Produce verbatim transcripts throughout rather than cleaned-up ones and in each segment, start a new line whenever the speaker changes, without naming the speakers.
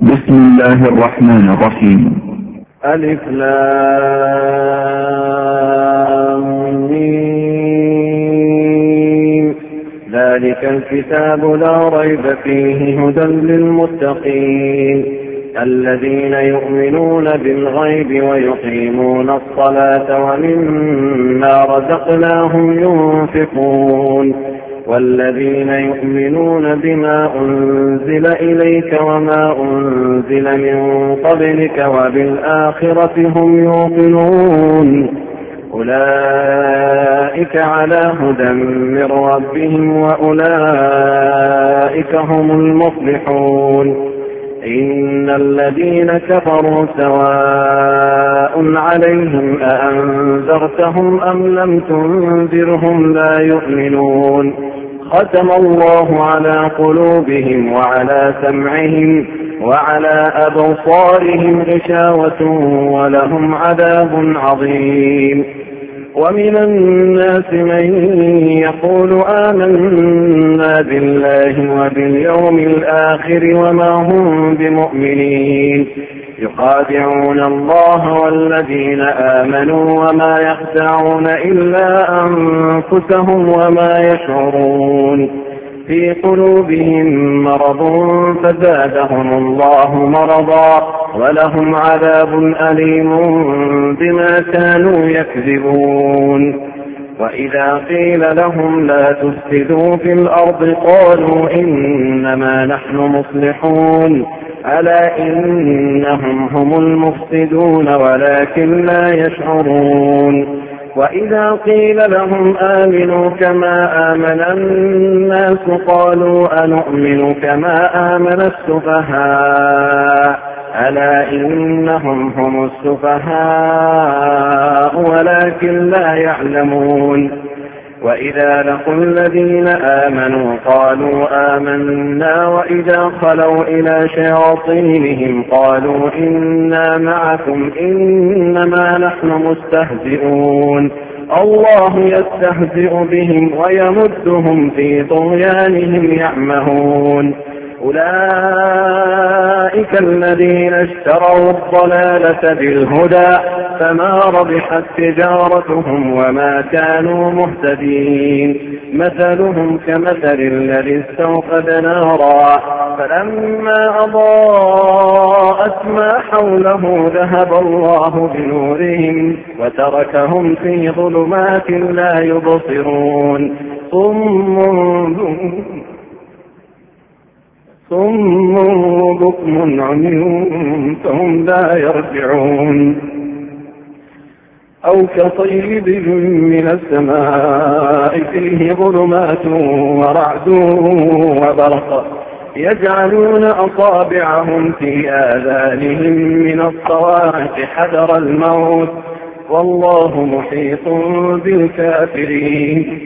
بسم الله الرحمن الرحيم.
ألف لام ميم. ذلك الكتاب لا ريب فيه هدى للمتقين الذين يؤمنون بالغيب ويقيمون الصلاة ومما رزقناهم ينفقون والذين يؤمنون بما أنزل إليك وما أنزل من قبلك وبالآخرة هم يوقنون أولئك على هدى من ربهم وأولئك هم المفلحون. إن الذين كفروا سواء عليهم أأنذرتهم أم لم تنذرهم لا يؤمنون. ختم الله على قلوبهم وعلى سمعهم وعلى أبصارهم غشاوة ولهم عذاب عظيم. ومن الناس من يقول آمنا بالله وباليوم الآخر وما هم بمؤمنين يخادعون الله والذين آمنوا وما يخدعون إلا أنفسهم وما يشعرون. في قلوبهم مرض فزادهم الله مرضا ولهم عذاب أليم بما كانوا يكذبون. وإذا قيل لهم لا تفسدوا في الأرض قالوا إنما نحن مصلحون ألا إنهم هم المفسدون ولكن لا يشعرون. وإذا قيل لهم آمنوا كما آمن الناس قالوا أنؤمن كما آمن السفهاء ألا إنهم هم السفهاء ولكن لا يعلمون. وإذا لقوا الذين آمنوا قالوا آمنا وإذا خلوا إلى شياطينهم قالوا إنا معكم إنما نحن مستهزئون الله يستهزئ بهم ويمدهم في طغيانهم يعمهون. أولئك الذين اشتروا الضلالة بالهدى فما ربحت تجارتهم وما كانوا مهتدين. مثلهم كمثل الذي استوقد نارا فلما أضاءت ما حوله ذهب الله بنورهم وتركهم في ظلمات لا يبصرون. صم ثم بكم عمي فهم لا يرجعون. أو كطيب من السماء فيه ظلمات ورعد وبرق يجعلون أصابعهم في آذانهم من الصواعق حذر الموت والله محيط بالكافرين.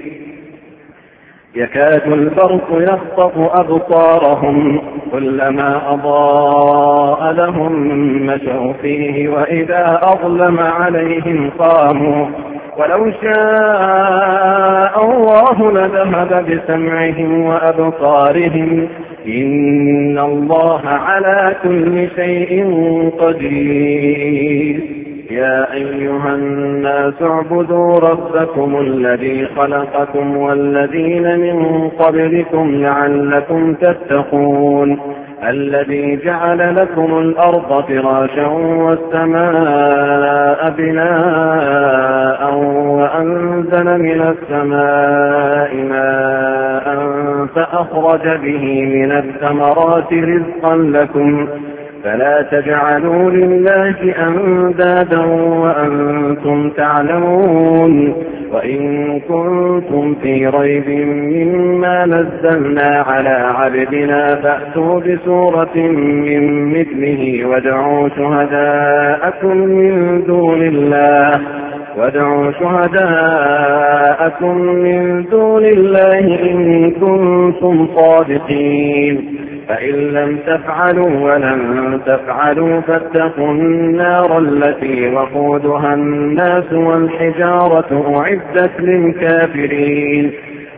يكاد البرق يخطف أبصارهم كلما أضاء لهم مشوا فيه وإذا أظلم عليهم قاموا ولو شاء الله لذهب بسمعهم وأبصارهم إن الله على كل شيء قدير. يا أيها الناس اعبدوا ربكم الذي خلقكم والذين من قبلكم لعلكم تتقون الذي جعل لكم الأرض فراشا والسماء بناء وأنزل من السماء ماء فأخرج به من الثمرات رزقا لكم فلا تجعلوا لله أندادا وأنتم تعلمون. وإن كنتم في ريب مما نزلنا على عبدنا فأتوا بسورة من مثله وادعوا شهداءكم من دون الله وادعوا شهداءكم من دون الله إن كنتم صادقين. فإن لم تفعلوا ولن تفعلوا فاتقوا النار التي وقودها الناس والحجارة أعدت للكافرين.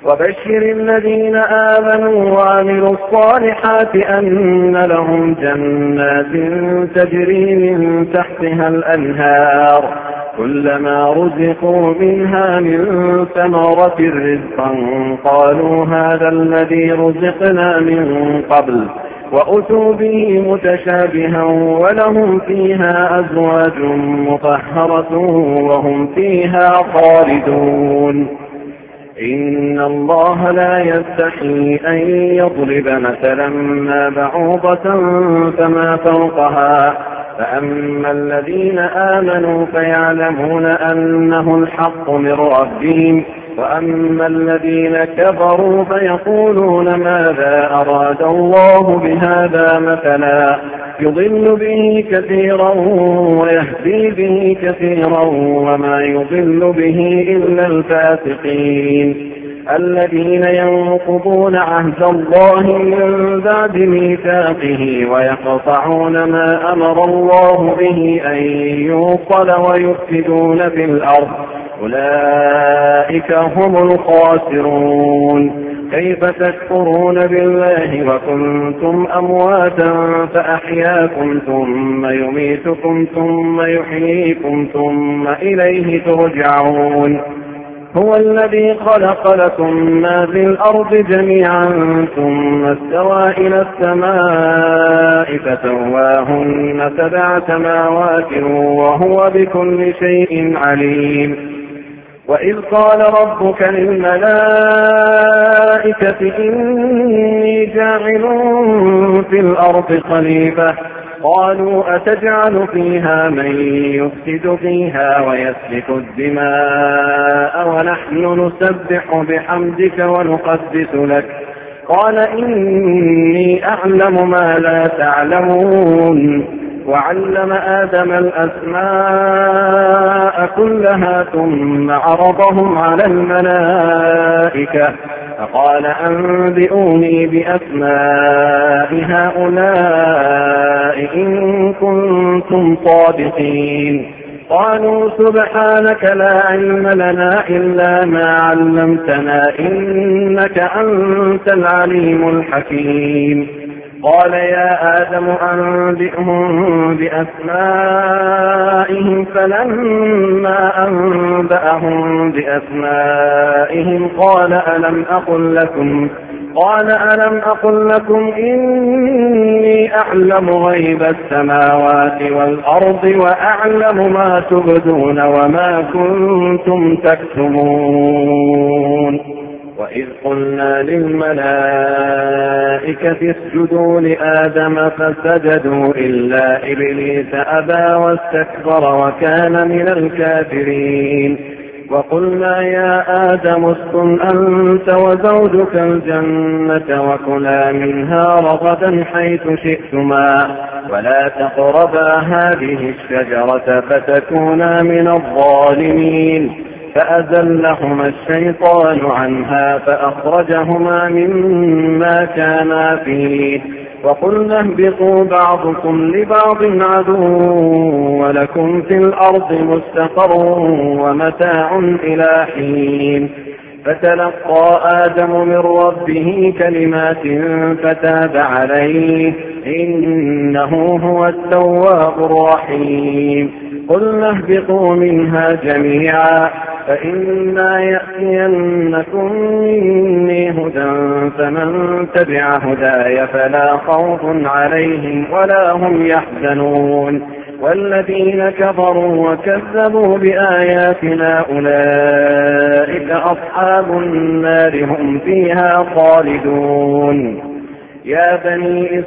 وبشر الذين آمنوا وعملوا الصالحات أن لهم جنات تجري من تحتها الأنهار كلما رزقوا منها من ثمرة رزقا قالوا هذا الذي رزقنا من قبل وأتوا به متشابها ولهم فيها أزواج مطهرة وهم فيها خالدون. إن الله لا يستحيي أن يضرب مثلا ما بعوضة فما فوقها فأما الذين آمنوا فيعلمون أنه الحق من ربهم وأما الذين كفروا فيقولون ماذا أراد الله بهذا مثلا يضل به كثيرا ويهدي به كثيرا وما يضل به إلا الفاسقين الذين ينقضون عهد الله من بعد ميثاقه ويقطعون ما أمر الله به أن يوصل ويفسدون في الأرض أولئك هم الخاسرون. كيف تكفرون بالله وكنتم أمواتا فأحياكم ثم يميتكم ثم يحييكم ثم إليه ترجعون. هو الذي خلق لكم ما في الأرض جميعا ثم استوى إلى السماء فسواهن سبع سماوات وهو بكل شيء عليم. وإذ قال ربك للملائكة إني جاعل في الأرض خليفة قالوا أتجعل فيها من يفسد فيها ويسفك الدماء ونحن نسبح بحمدك ونقدس لك قال إني أعلم ما لا تعلمون. وعلم آدم الأسماء كلها ثم عرضهم على الملائكة فقال أنبئوني بأسماء هؤلاء إن كنتم صادقين. قالوا سبحانك لا علم لنا إلا ما علمتنا إنك أنت العليم الحكيم. قال يا آدم أنبئهم بأسمائهم فلما أنبأهم بأسمائهم قال ألم أقل لكم قال ألم أقل لكم إني أعلم غيب السماوات والأرض وأعلم ما تبدون وما كنتم تكتمون. وإذ قلنا للملائكة اسجدوا لآدم فسجدوا إلا إبليس أبى واستكبر وكان من الكافرين. وقلنا يا آدم اسكن أنت وزوجك الجنة وكلا منها رغدا حيث شئتما ولا تقربا هذه الشجرة فتكونا من الظالمين. فأزلهما الشيطان عنها فأخرجهما مما كانا فيه وقلنا اهبطوا بعضكم لبعض عدو ولكم في الأرض مستقر ومتاع إلى حين. فتلقى آدم من ربه كلمات فتاب عليه إنه هو التواب الرحيم. قلنا اهبطوا منها جميعا فإما يأتينكم مني هدى فمن تبع هداي فلا خوف عليهم ولا هم يحزنون. والذين كفروا وكذبوا بآياتنا أولئك أصحاب النار هم فيها خالدون. يا بني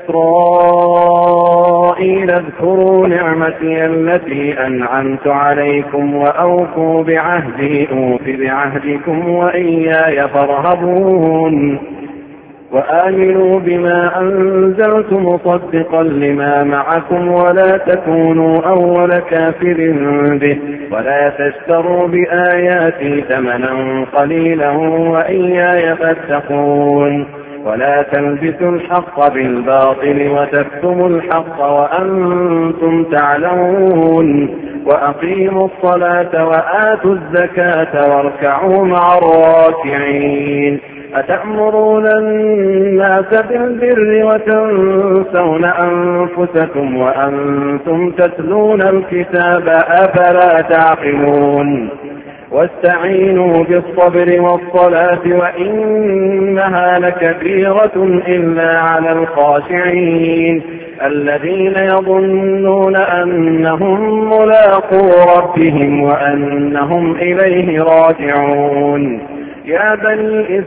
إسرائيل اذكروا نعمتي التي أنعمت عليكم وأوفوا بعهدي أوف بعهدكم وإياي فارهبون. وآمنوا بما أنزلت مصدقا لما معكم ولا تكونوا أول كافر به ولا تشتروا بآياتي ثمنا قليلا وإياي فاتقون. ولا تلبسوا الحق بالباطل وتكتموا الحق وأنتم تعلمون. وأقيموا الصلاة وآتوا الزكاة واركعوا مع الراكعين أتأمرون الناس بالبر وتنسون أنفسكم وأنتم تتلون الكتاب أفلا تعقلون واستعينوا بالصبر والصلاة وإنها لكبيرة إلا على الخاشعين الذين يظنون أنهم ملاقو ربهم وأنهم إليه راجعون يا بني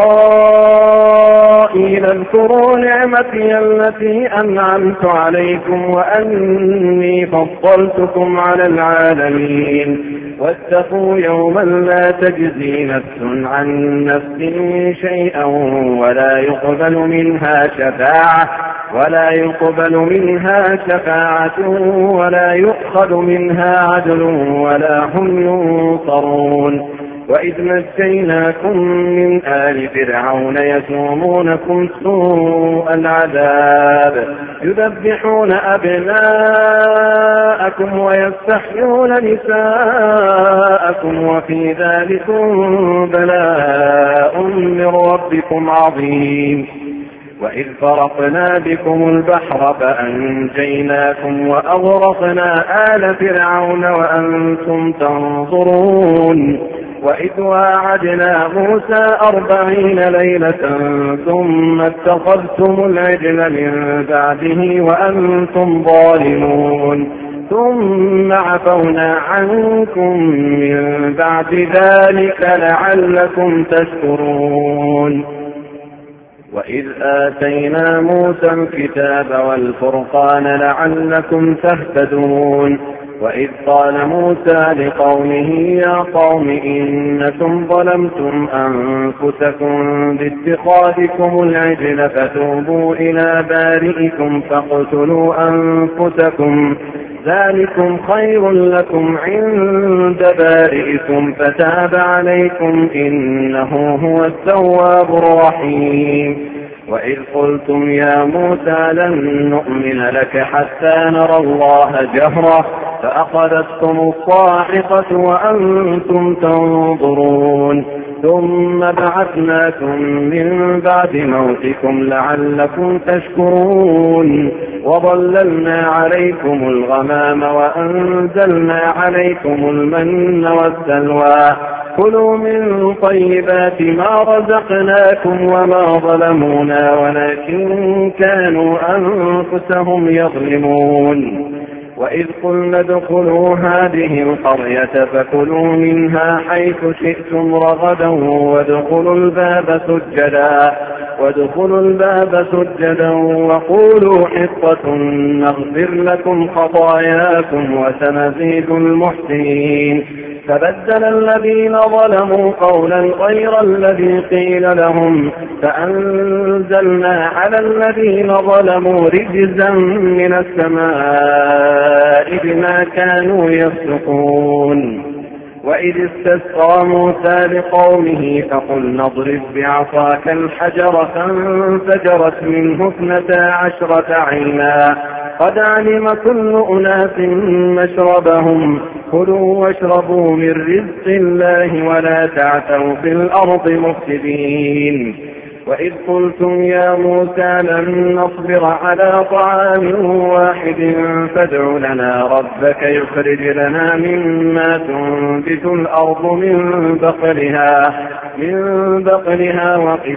إسرائيل اذكروا نعمتي التي أنعمت عليكم وأني فضلتكم على العالمين واتقوا يوما لا تجزي نفس عن نفس شيئا ولا يقبل منها شفاعة ولا يقبل منها شفاعة ولا يؤخذ منها عدل ولا هم ينصرون وإذ نجيناكم من آل فرعون يسومونكم سوء العذاب يذبحون أبناءكم ويستحيون نساءكم وفي ذلكم بلاء من ربكم عظيم وإذ فرقنا بكم البحر فأنجيناكم وأغرقنا آل فرعون وأنتم تنظرون وإذ واعدنا موسى أربعين ليلة ثم اتخذتم العجل من بعده وأنتم ظالمون ثم عفونا عنكم من بعد ذلك لعلكم تشكرون وإذ آتينا موسى الكتاب والفرقان لعلكم تهتدون وإذ قال موسى لقومه يا قوم إنكم ظلمتم أنفسكم باتخاذكم العجل فتوبوا إلى بارئكم فاقتلوا أنفسكم ذلكم خير لكم عند بارئكم فتاب عليكم إنه هو التواب الرحيم وإذ قلتم يا موسى لن نؤمن لك حتى نرى الله جهرة فأخذتكم الصاعقة وأنتم تنظرون ثم بعثناكم من بعد موتكم لعلكم تشكرون وظللنا عليكم الغمام وأنزلنا عليكم المن والسلوى كلوا من طيبات ما رزقناكم وما ظلمونا ولكن كانوا أنفسهم يظلمون وإذ قلنا ادخلوا هذه القرية فكلوا منها حيث شئتم رغدا وادخلوا الباب سجدا وادخلوا الباب سجدا وقولوا حطة نغفر لكم خطاياكم وسنزيد المحسنين فبدل الذين ظلموا قولا غير الذي قيل لهم فأنزلنا على الذين ظلموا رجزا من السماء بما كانوا يفسقون وإذ استسقى موسى لقومه فقلنا اضرب بعصاك الحجر فانفجرت منه اثنتا عشرة عينا قد علم كل أناس مشربهم كلوا واشربوا من رزق الله ولا تعثوا في الأرض مفسدين وإذ قلتم يا موسى لن نصبر على طعام واحد فادع لنا ربك يخرج لنا مما تنبت الأرض من بقلها من بقلها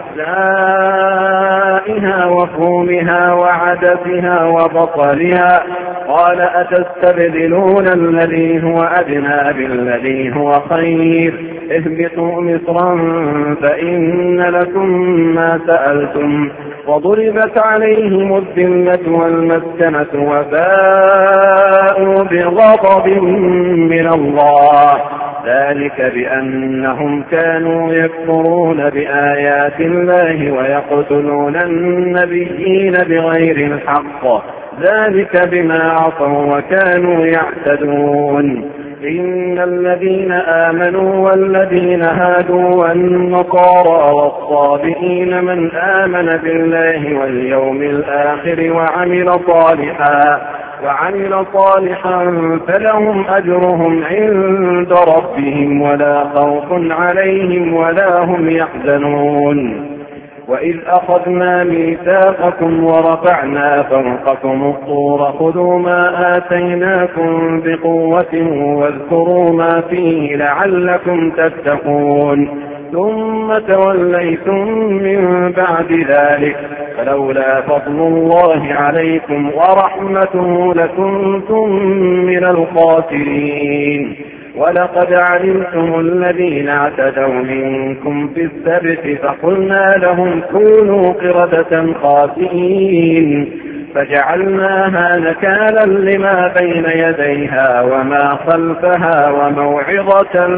وقثائها وفومها وعدسها وبصلها قال أتستبدلون الذي هو أدنى بالذي هو خير اهبطوا مصرا فإن لكم ما سألتم وضربت عليهم الذلة والمسكنة وباءوا بغضب من الله ذلك بأنهم كانوا يكفرون بآيات الله ويقتلون النبيين بغير الحق ذلك بما عصوا وكانوا يعتدون إن الذين آمنوا والذين هادوا والنصارى والصابئين من آمن بالله واليوم الآخر وعمل صالحا وعمل صالحا فلهم أجرهم عند ربهم ولا خوف عليهم ولا هم يحزنون. وإذ أخذنا ميثاقكم ورفعنا فوقكم الطور خذوا ما آتيناكم بقوة واذكروا ما فيه لعلكم تتقون ثم توليتم من بعد ذلك فلولا فضل الله عليكم ورحمته لكنتم من الخاسرين. ولقد علمتم الذين اعتدوا منكم في السبت فقلنا لهم كونوا قردة خاسئين فجعلناها نكالا لما بين يديها وما خلفها وموعظة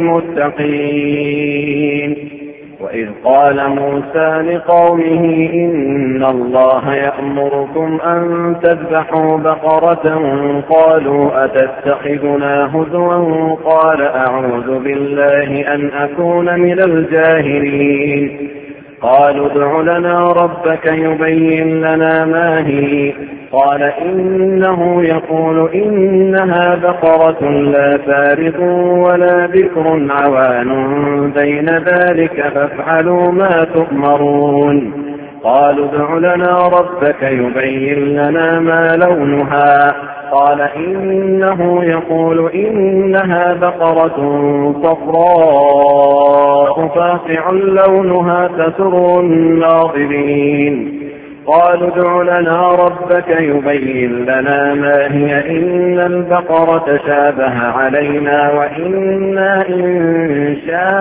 للمتقين. وإذ قال موسى لقومه إن الله يأمركم أن تذبحوا بقرة قالوا أتتخذنا هزوا قال أعوذ بالله أن أكون من الجاهلين. قالوا ادع لنا ربك يبين لنا ما هي قال إنه يقول إنها بقرة لا فارض ولا بكر عوان بين ذلك فافعلوا ما تؤمرون. قالوا ادع لنا ربك يبين لنا ما لونها قال إنه يقول إنها بقرة صفراء فاقع لونها تسر الناظرين. قالوا ادع لنا ربك يبين لنا ما هي إن البقرة شابه علينا وإنا إن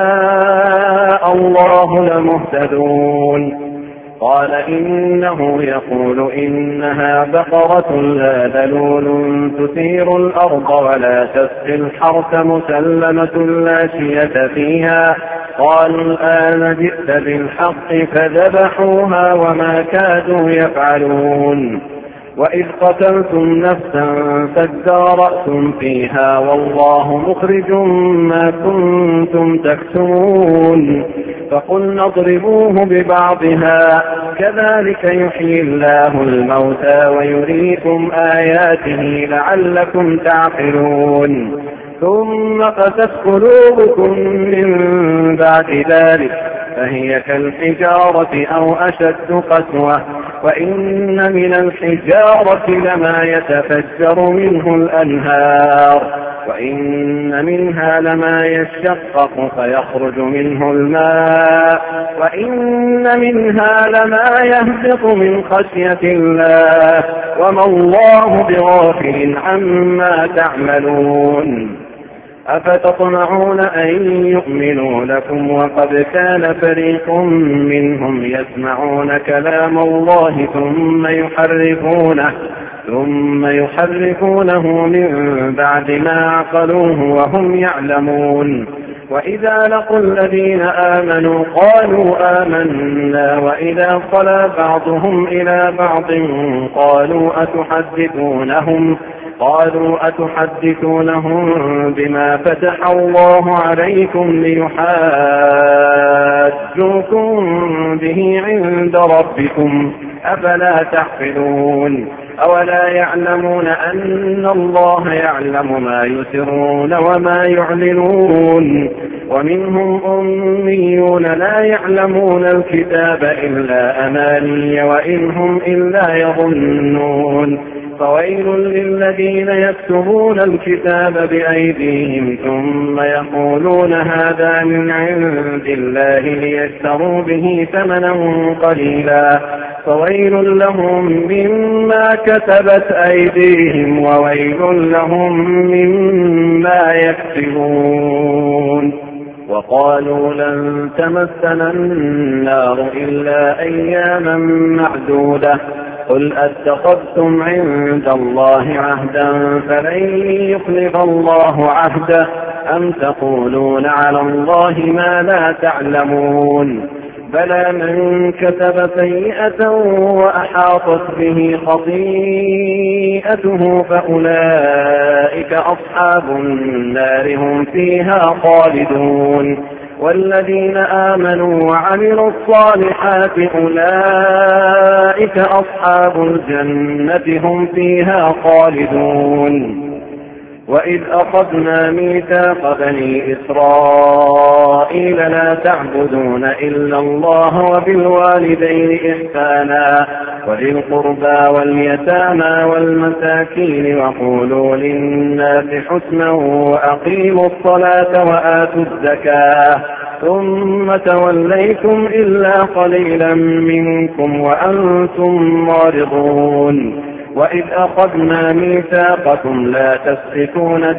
شاء الله لمهتدون. قال إنه يقول إنها بقرة لا ذلول تثير الأرض ولا تسقي الحرث مسلمة لا شية فيها. قالوا الآن جئت بالحق فذبحوها وما كادوا يفعلون. وإذ قتلتم نفسا فادارأتم فيها والله مخرج ما كنتم تكتمون. فقلنا اضربوه ببعضها كذلك يحيي الله الموتى ويريكم آياته لعلكم تعقلون. ثم قست قلوبكم من بعد ذلك فهي كالحجارة أو أشد قسوة وإن من الحجارة لما يتفجر منه الأنهار وإن منها لما يشقق فيخرج منه الماء وإن منها لما يهبط من خشية الله وما الله بغافل عما تعملون. أفتطمعون أن يؤمنوا لكم وقد كان فريق منهم يسمعون كلام الله ثم يحرفونه ثم يحرفونه من بعد ما عقلوه وهم يعلمون. وإذا لقوا الذين آمنوا قالوا آمنا وإذا خلا بعضهم إلى بعض قالوا أتحدثونهم قالوا أتحدثونهم بما فتح الله عليكم ليحاجوكم به عند ربكم أفلا تعقلون. أولا يعلمون أن الله يعلم ما يسرون وما يعلنون. ومنهم أميون لا يعلمون الكتاب إلا أماني وإنهم إلا يظنون. فويل للذين يكتبون الكتاب بأيديهم ثم يقولون هذا من عند الله ليشتروا به ثمنا قليلا فويل لهم مما كتبت أيديهم وويل لهم مما يكسبون. وقالوا لن تمسنا النار إلا أياما معدودة قل أتخذتم عند الله عهدا فلن يخلف الله عهده أم تقولون على الله ما لا تعلمون. بلى من كتب سيئة وأحاطت به خطيئته فأولئك أصحاب النار هم فيها خالدون. والذين آمنوا وعملوا الصالحات أولئك أصحاب الجنة هم فيها خالدون. وإذ أخذنا ميثاق بني إسرائيل لا تعبدون إلا الله وبالوالدين إحسانا وذي القربى واليتامى والمساكين وقولوا للناس حسنا وأقيموا الصلاة وآتوا الزكاة ثم توليتم إلا قليلا منكم وأنتم معرضون. وإذ أخذنا ميثاقكم لا تسفكون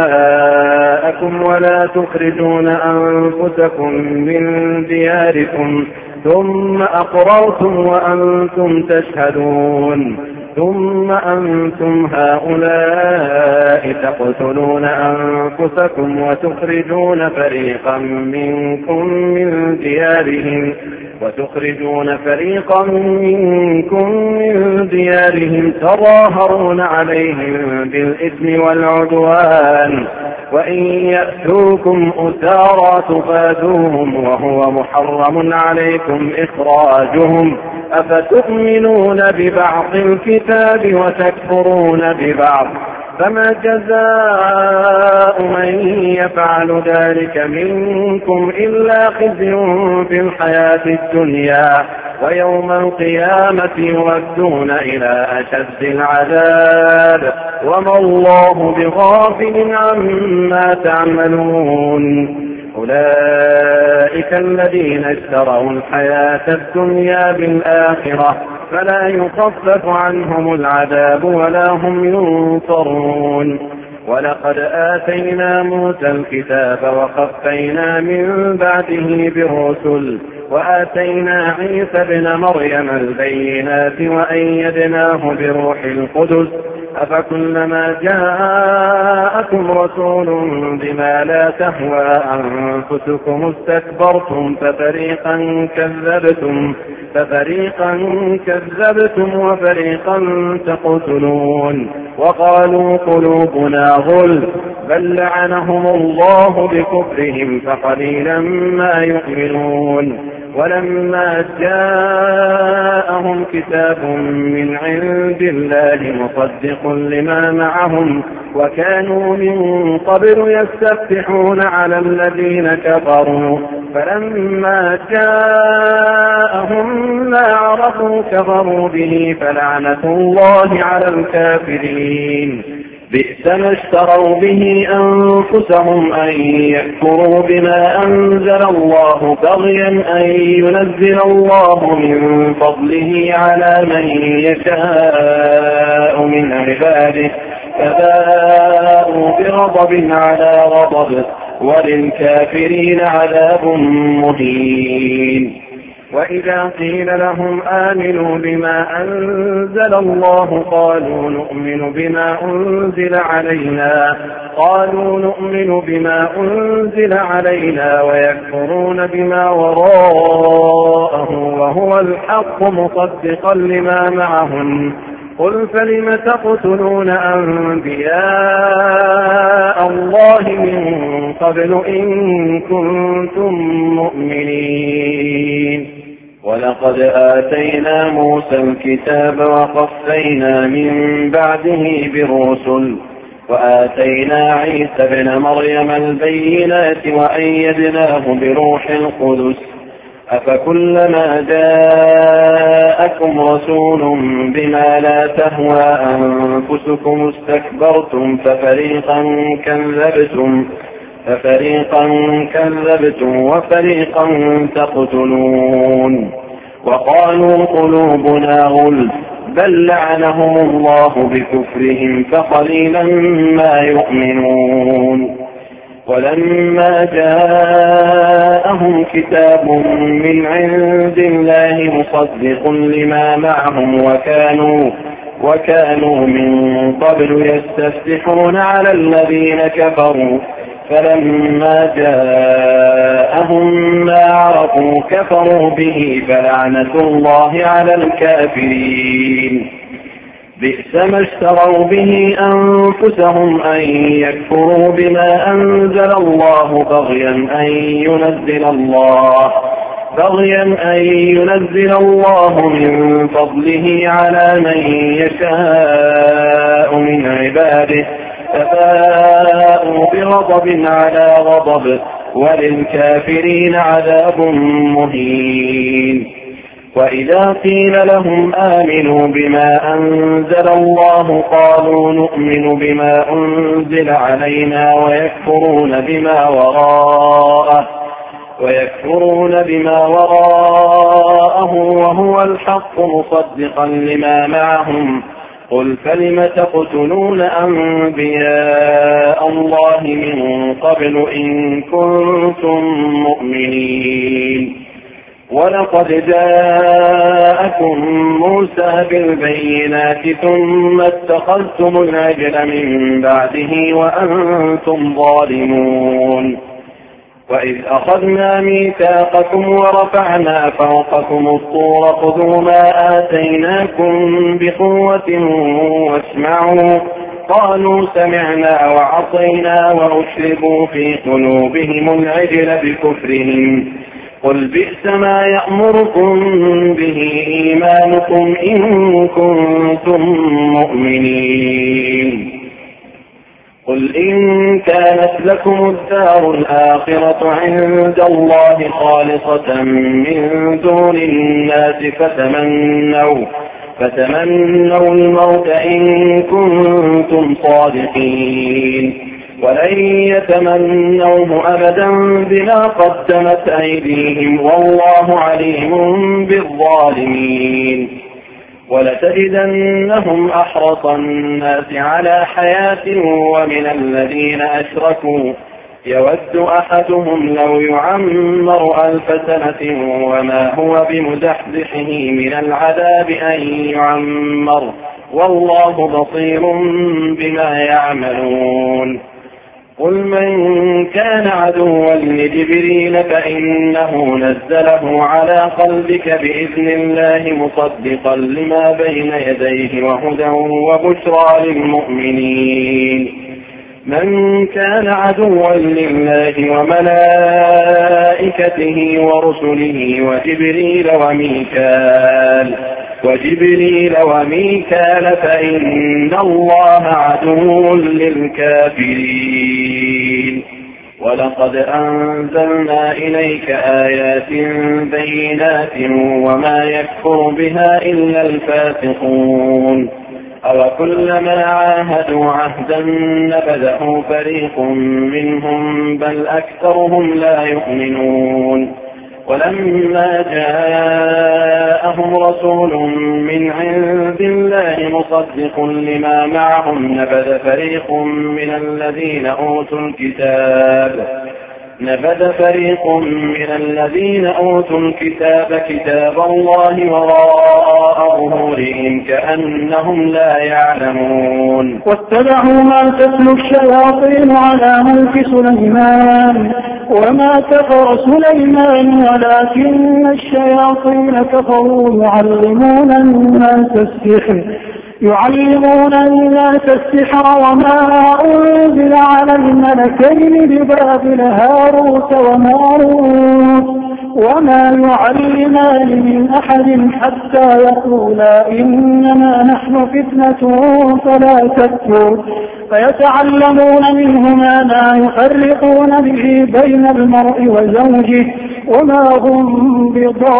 دماءكم ولا تخرجون أنفسكم من دياركم ثم أقررتم وأنتم تشهدون ثم أنتم هؤلاء تقتلون أنفسكم وتخرجون فريقا منكم من ديارهم وتخرجون فريقا منكم من ديارهم تظاهرون عليهم بالإثم والعدوان وإن يأتوكم أسارى تفادوهم وهو محرم عليكم إخراجهم أفتؤمنون ببعض الكتاب وتكفرون ببعض فما جزاء من يفعل ذلك منكم إلا خزي في الحياة الدنيا ويوم القيامة يردون إلى أشد العذاب وما الله بغافل عما تعملون. أولئك الذين اشتروا الحياة الدنيا بالآخرة فلا يخفف عنهم العذاب ولا هم ينصرون. ولقد آتينا موسى الكتاب وقفينا من بعده بالرسل وآتينا عيسى ابن مريم البينات وأيدناه بروح القدس أفكلما جاءكم رسول بما لا تهوى أنفسكم استكبرتم ففريقا كذبتم ففريقا كذبتم وفريقا تقتلون. وقالوا قلوبنا غلف بل لعنهم الله بكفرهم فقليلا ما يؤمنون. ولما جاءهم كتاب من عند الله مصدق لما معهم وكانوا من قبل يستفتحون على الذين كفروا فلما جاءهم ما عرفوا كفروا به فلعنة الله على الكافرين. بئس ما اشتروا به أنفسهم أن يكفروا بما أنزل الله بغيا أن ينزل الله من فضله على من يشاء من عباده فباءوا بغضب على غضب وللكافرين عذاب مهين. وإذا قيل لهم آمنوا بما أنزل الله قالوا نؤمن بما أنزل علينا قالوا نؤمن بما أنزل علينا ويكفرون بما وراءه وهو الحق مصدقا لما معهم قل فلم تقتلون أنبياء الله من قبل إن كنتم مؤمنين. ولقد آتينا موسى الكتاب وقفينا من بعده بالرسل وآتينا عيسى ابن مريم البينات وأيدناه بروح القدس أفكلما جاءكم رسول بما لا تهوى أنفسكم استكبرتم ففريقا كذبتم ففريقا كذبتم وفريقا تقتلون. وقالوا قلوبنا غلف بل لعنهم الله بكفرهم فقليلا ما يؤمنون. ولما جاءهم كتاب من عند الله مصدق لما معهم وكانوا وكانوا من قبل يستفتحون على الذين كفروا فلما جاءهم ما عرفوا كفروا به فلعنة الله على الكافرين. بئس ما اشتروا به أنفسهم أن يكفروا بما أنزل الله بغيا أن ينزل الله بغيا أن ينزل الله من فضله على من يشاء من عباده فباءوا بغضب على غضب وللكافرين عذاب مهين. وإذا قيل لهم آمنوا بما أنزل الله قالوا نؤمن بما أنزل علينا ويكفرون بما وراءه ويكفرون بما وراءه وهو الحق مصدقا لما معهم قل فلم تقتلون أنبياء الله من قبل إن كنتم مؤمنين ولقد جاءكم موسى بالبينات ثم اتخذتم العجل من بعده وأنتم ظالمون. وإذ أخذنا ميثاقكم ورفعنا فوقكم الطور خذوا ما آتيناكم بقوة واسمعوا قالوا سمعنا وعصينا وأشربوا في قلوبهم العجل بكفرهم قل بئس ما يأمركم به إيمانكم إن كنتم مؤمنين. قل إن كانت لكم الدار الآخرة عند الله خالصة من دون الناس فتمنوا فتمنوا الموت إن كنتم صادقين ولن يتمنوه أبدا بما قدمت أيديهم والله عليم بالظالمين. ولتجدنهم أحرص الناس على حياة ومن الذين أشركوا يود أحدهم لو يعمر ألف سنة وما هو بمزحزحه من العذاب أن يعمر والله بصير بما يعملون. قل من كان عدوا لجبريل فإنه نزله على قلبك بإذن الله مصدقا لما بين يديه وهدى وبشرى للمؤمنين. من كان عدوا لله وملائكته ورسله وجبريل وميكال وجبريل وميكال فإن الله عدو للكافرين. ولقد أنزلنا إليك آيات بينات وما يكفر بها إلا الفاسقون. أو كلما عاهدوا عهدا نبذه فريق منهم بل أكثرهم لا يؤمنون. ولما جاءهم رسول من عند الله مصدق لما معهم نبذ فريق من الذين أوتوا الكتاب نبذ فريق من الذين أوتوا الكتاب كتاب الله وراء ظهورهم كأنهم لا يعلمون.
واتبعوا ما تتلو الشياطين على ملك سليمان وما كفر سليمان ولكن الشياطين كفروا يعلمون الناس السحر يعلمون الناس السحر وما أنزل على الملكين ببابل هاروت وماروت وما يعلمان من أحد حتى يقولا إنما نحن فتنة فلا تكفر فيتعلمون منهما ما يفرقون به بين المرء وزوجه وما هم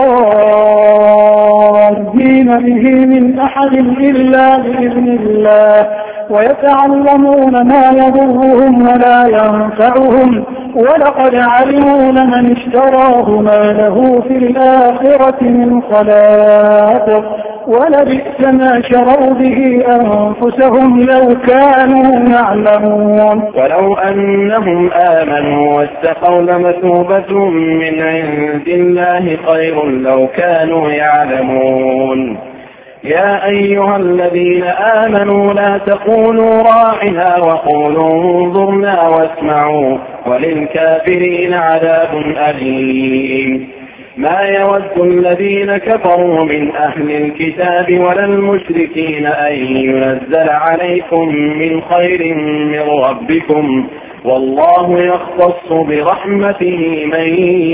بضارين به من أحد إلا بإذن الله ويتعلمون ما يضرهم ولا ينفعهم ولقد علموا لمن اشتراه ما له في الآخرة من خلاق ولبئس ما شروا به أنفسهم لو كانوا يعلمون.
ولو أنهم آمنوا واتقوا لمثوبة من عند الله خير لو كانوا يعلمون. يا أيها الذين آمنوا لا تقولوا راعنا وقولوا انظرنا واسمعوا وللكافرين عذاب أليم. ما يود الذين كفروا من أهل الكتاب ولا المشركين أن ينزل عليكم من خير من ربكم والله يختص برحمته من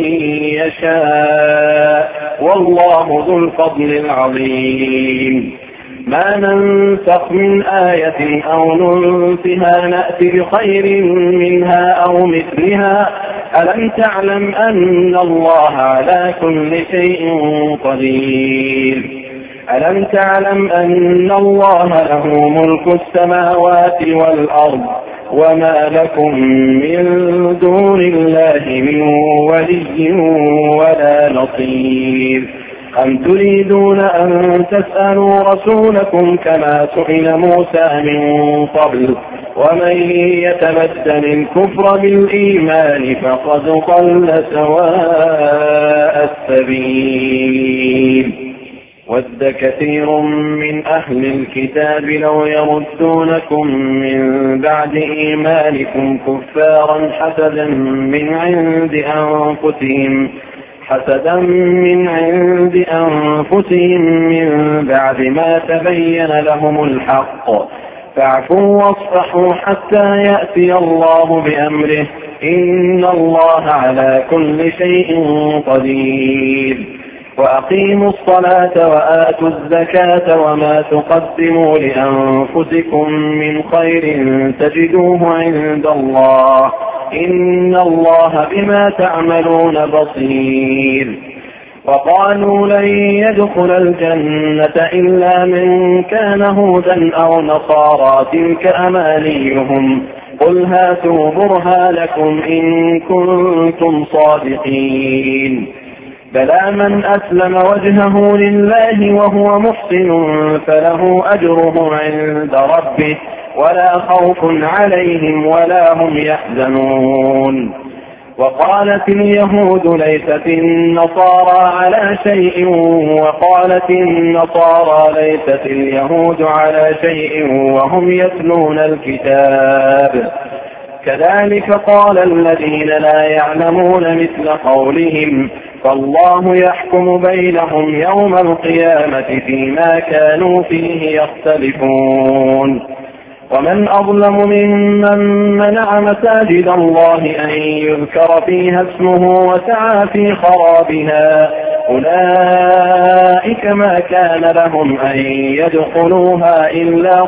يشاء والله ذو الفضل العظيم. ما ننسخ من آية أو ننسها نأتي بخير منها أو مثلها ألم تعلم أن الله على كل شيء قدير ألم تعلم أن الله له ملك السماوات والأرض وما لكم من دون الله من ولي ولا نصير. أم تريدون أن تسألوا رسولكم كما سئل موسى من قبل ومن يتبدل الكفر بالإيمان فقد ضل سواء السبيل. ود كثير من أهل الكتاب لو يردونكم من بعد إيمانكم كفارا حسدا من عند أنفسهم حسدا من عند أنفسهم من بعد ما تبين لهم الحق فاعفوا واصفحوا حتى يأتي الله بأمره إن الله على كل شيء قدير. وأقيموا الصلاة وآتوا الزكاة وما تقدموا لأنفسكم من خير تجدوه عند الله إن الله بما تعملون بصير. وقالوا لن يدخل الجنة إلا من كان هودا أو نصارى تلك أمانيهم قل هاتوا برهانكم إن كنتم صادقين. بلى من أسلم وجهه لله وهو محسن فله أجره عند ربه ولا خوف عليهم ولا هم يحزنون. وقالت اليهود ليست النصارى على شيء وقالت النصارى ليست اليهود على شيء وهم يتلون الكتاب كذلك قال الذين لا يعلمون مثل قولهم فالله يحكم بينهم يوم القيامة فيما كانوا فيه يختلفون. ومن أظلم ممن منع مساجد الله أن يذكر فيها اسمه وسعى في خرابها أولئك ما كان لهم أن يدخلوها إلا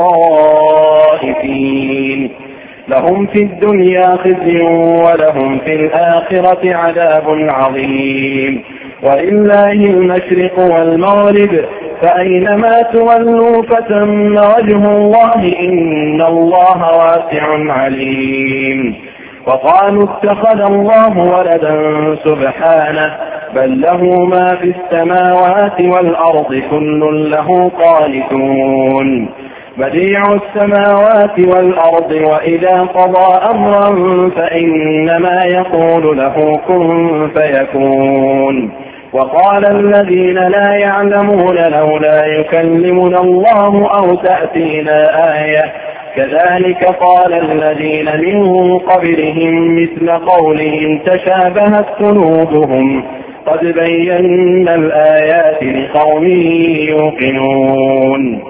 خائفين لهم في الدنيا خزي ولهم في الآخرة عذاب عظيم. ولله المشرق والمغرب فأينما تولوا فثم وجه الله إن الله واسع عليم. وقالوا اتخذ الله ولدا سبحانه بل له ما في السماوات والأرض كل له قانتون بديع السماوات والأرض وإذا قضى أمرا فإنما يقول له كن فيكون. وقال الذين لا يعلمون لولا يكلمنا الله أو تأتينا آية كذلك قال الذين من قبلهم مثل قولهم تشابهت قلوبهم قد بينا الآيات لقوم يوقنون.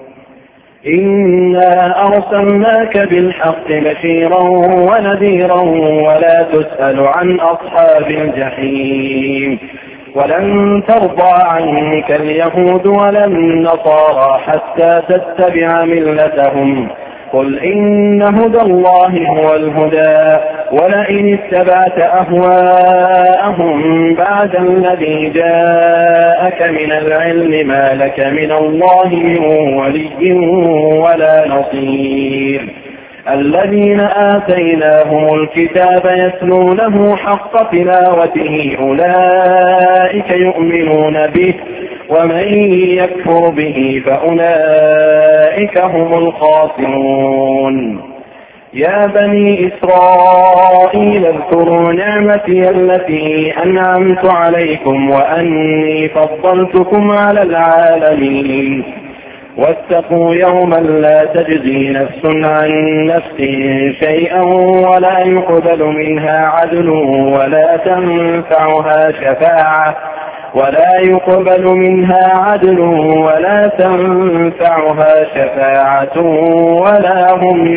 إنا أرسلناك بالحق بشيرا ونذيرا ولا تسأل عن أصحاب الجحيم. ولن ترضى عنك اليهود ولا النصارى حتى تتبع ملتهم قل إن هدى الله هو الهدى ولئن اتبعت أهواءهم بعد الذي جاءك من العلم ما لك من الله من ولي ولا نصير. الذين آتيناهم الكتاب يتلونه حق تلاوته أولئك يؤمنون به ومن يكفر به فأولئك هم الخاسرون. يا بني إسرائيل اذكروا نعمتي التي أنعمت عليكم وأني فضلتكم على العالمين. واتقوا يوما لا تجزي نفس عن نفس شيئا ولا يقبل منها عدل ولا تنفعها شفاعة ولا يقبل منها عدل ولا تنفعها شفاعة ولا هم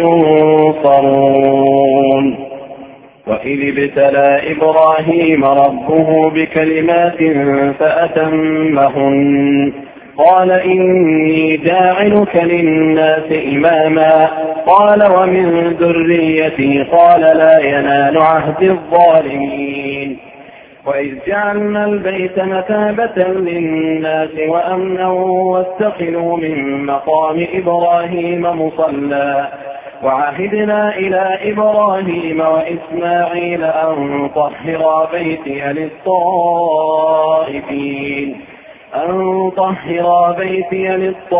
ينصرون. وإذ ابتلى إبراهيم ربه بكلمات فأتمهن قال إني جاعلك للناس إماما قال ومن ذريتي قال لا ينال عهد الظالمين. وإذ جعلنا البيت مثابة للناس وأمنا واتخذوا من مقام إبراهيم مصلى وعهدنا إلى إبراهيم وإسماعيل أن طهرا بيتي للطائفين أن طهرا بيتي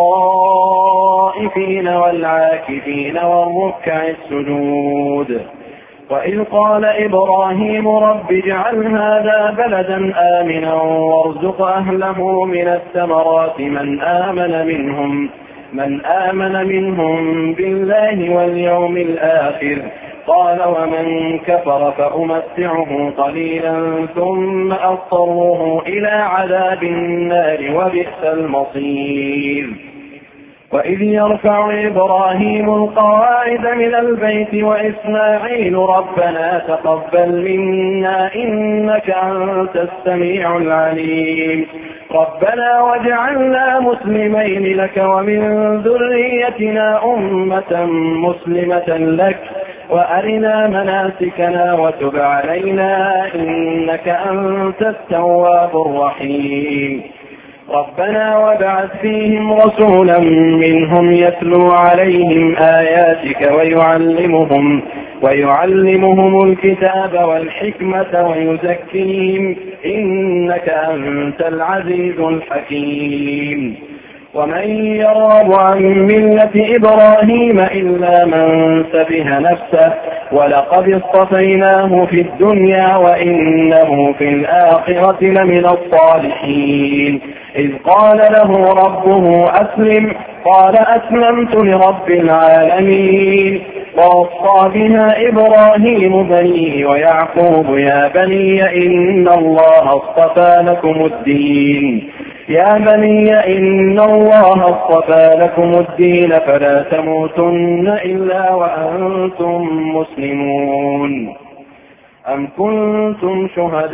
للطائفين والعاكفين والركع السجود. وإذ قال إبراهيم رب اجعل هذا بلدا آمنا وارزق أهله من الثمرات من آمن منهم من آمن منهم بالله واليوم الآخر قال ومن كفر فأمتعه قليلا ثم أضطره إلى عذاب النار وبئس المصير. وإذ يرفع إبراهيم القواعد من البيت وإسماعيل ربنا تقبل منا إنك أنت السميع العليم ربنا واجعلنا مسلمين لك ومن ذريتنا أمة مسلمة لك وأرنا مناسكنا وتب علينا إنك أنت التواب الرحيم. ربنا وابعث فيهم رسولا منهم يتلو عليهم آياتك ويعلمهم ويعلمهم الكتاب والحكمة ويزكيهم إنك أنت العزيز الحكيم. ومن يرغب عن ملة إبراهيم إلا من سفه نفسه ولقد اصطفيناه في الدنيا وإنه في الآخرة لمن الصالحين. إذ قال له ربه أسلم قال أسلمت لرب العالمين. ووصى بها إبراهيم بنيه ويعقوب يا بني إن الله اصطفى لكم الدين يا بني إن الله اصطفى لكم الدين فلا تموتن إلا وأنتم مسلمون. أم كنتم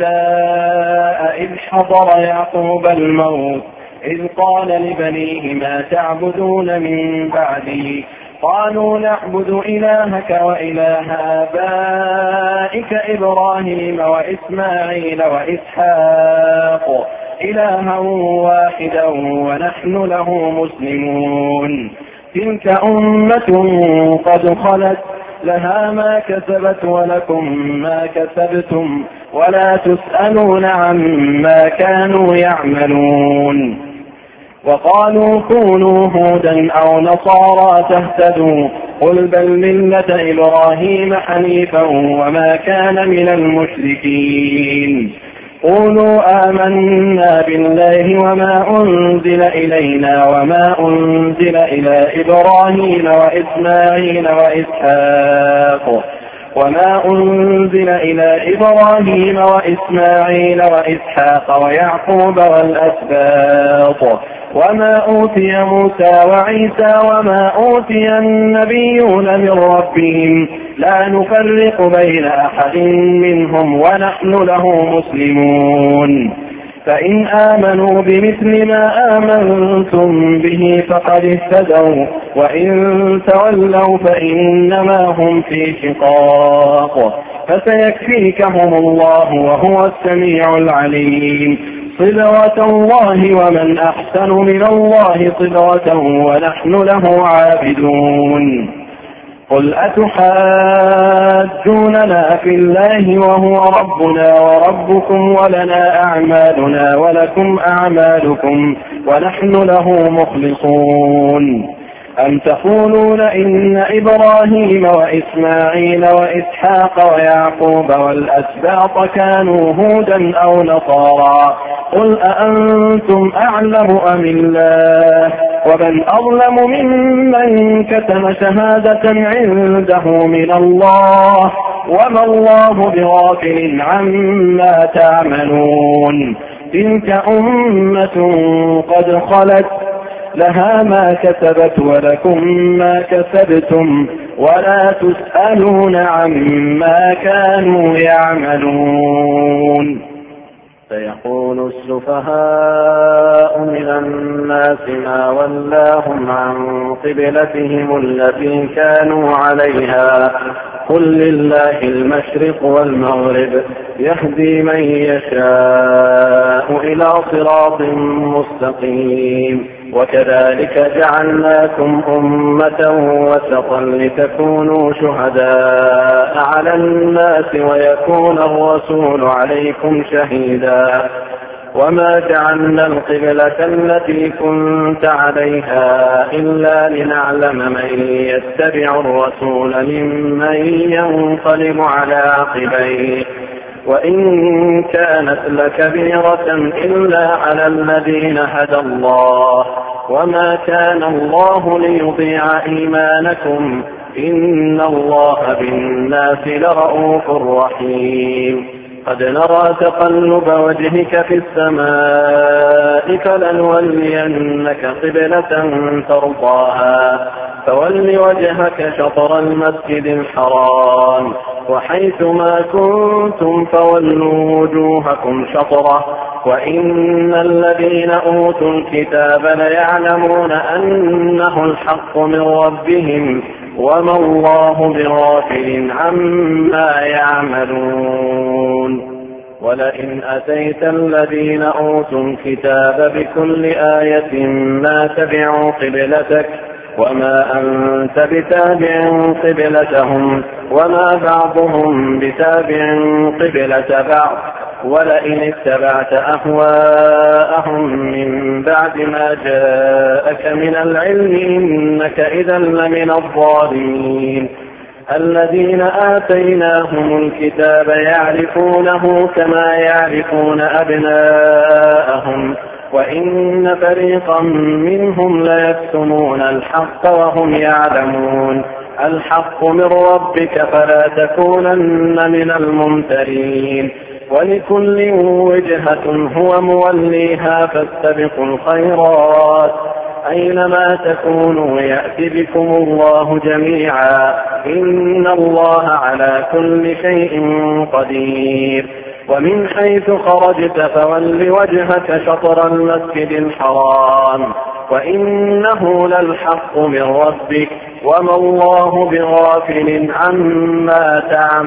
شهداء إذ حضر يعقوب الموت إذ قال لبنيه ما تعبدون من بعدي قالوا نعبد إلهك وإله آبائك إبراهيم وإسماعيل وإسحاق إلها واحدا ونحن له مسلمون. تلك أمة قد خلت لها ما كسبت ولكم ما كسبتم ولا تسألون عما كانوا يعملون. وقالوا كونوا هودا أو نصارى تهتدوا قل بل ملة إبراهيم حنيفا وما كان من المشركين. قولوا آمنا بالله وما أنزل إلينا وما أنزل إلى إبراهيم وإسماعيل وإسحاق وما أنزل إلى إبراهيم وإسماعيل وإسحاق ويعقوب والأسباط وما أوتي موسى وعيسى وما أوتي النبيون من ربهم لا نفرق بين أحد منهم ونحن له مسلمون. فإن آمنوا بمثل ما آمنتم به فقد اهتدوا وإن تولوا فإنما هم في شقاق فسيكفيكهم الله وهو السميع العليم. صبغة الله ومن أحسن من الله صبغة ونحن له عابدون. قل أتحاجوننا في الله وهو ربنا وربكم ولنا أعمالنا ولكم أعمالكم ونحن له مخلصون. أم تقولون إن إبراهيم وإسماعيل وإسحاق ويعقوب والأسباط كانوا هودا أو نصارى قل أأنتم أعلم أم الله ومن أظلم ممن كتم شهادة عنده من الله وما الله بغافل عما تعملون تلك أمة قد خلت لها ما كسبت ولكم ما كسبتم ولا تسألون عما كانوا يعملون. سيقول السفهاء من الناس ما ولاهم عن قبلتهم التي كانوا عليها قل لله المشرق والمغرب يهدي من يشاء إلى صراط مستقيم وكذلك جعلناكم أمة وسطا لتكونوا شهداء على الناس ويكون الرسول عليكم شهيدا وما جعلنا القبلة التي كنت عليها إلا لنعلم من يتبع الرسول ممن ينقلب على عقبيه وإن كانت لكبيرة إلا على الذين هدى الله وما كان الله ليضيع إيمانكم إن الله بالناس لرءوف رحيم. قد نرى تقلب وجهك في السماء فلنولينك قبلة ترضاها فول وجهك شطر المسجد الحرام وحيث ما كنتم فولوا وجوهكم شطره وإن الذين أوتوا الكتاب ليعلمون أنه الحق من ربهم وما الله بغافل عما يعملون. ولئن أتيت الذين أوتوا الكتاب بكل آية ما تبعوا قبلتك وما أنت بتابع قبلتهم وما بعضهم بتابع قبلة بعض ولئن اتبعت أهواءهم من بعد ما جاءك من العلم إنك إذا لمن الظالمين. الذين آتيناهم الكتاب يعرفونه كما يعرفون أبناءهم وإن فريقا منهم ليكتمون الحق وهم يعلمون. الحق من ربك فلا تكونن من الممترين. ولكل وجهة هو موليها فاستبقوا الخيرات أينما تكونوا يأتي بكم الله جميعا إن الله على كل شيء قدير. ومن حيث خرجت فول وجهك شطر المسجد الحرام وإنه للحق من ربك وما الله بغافل عما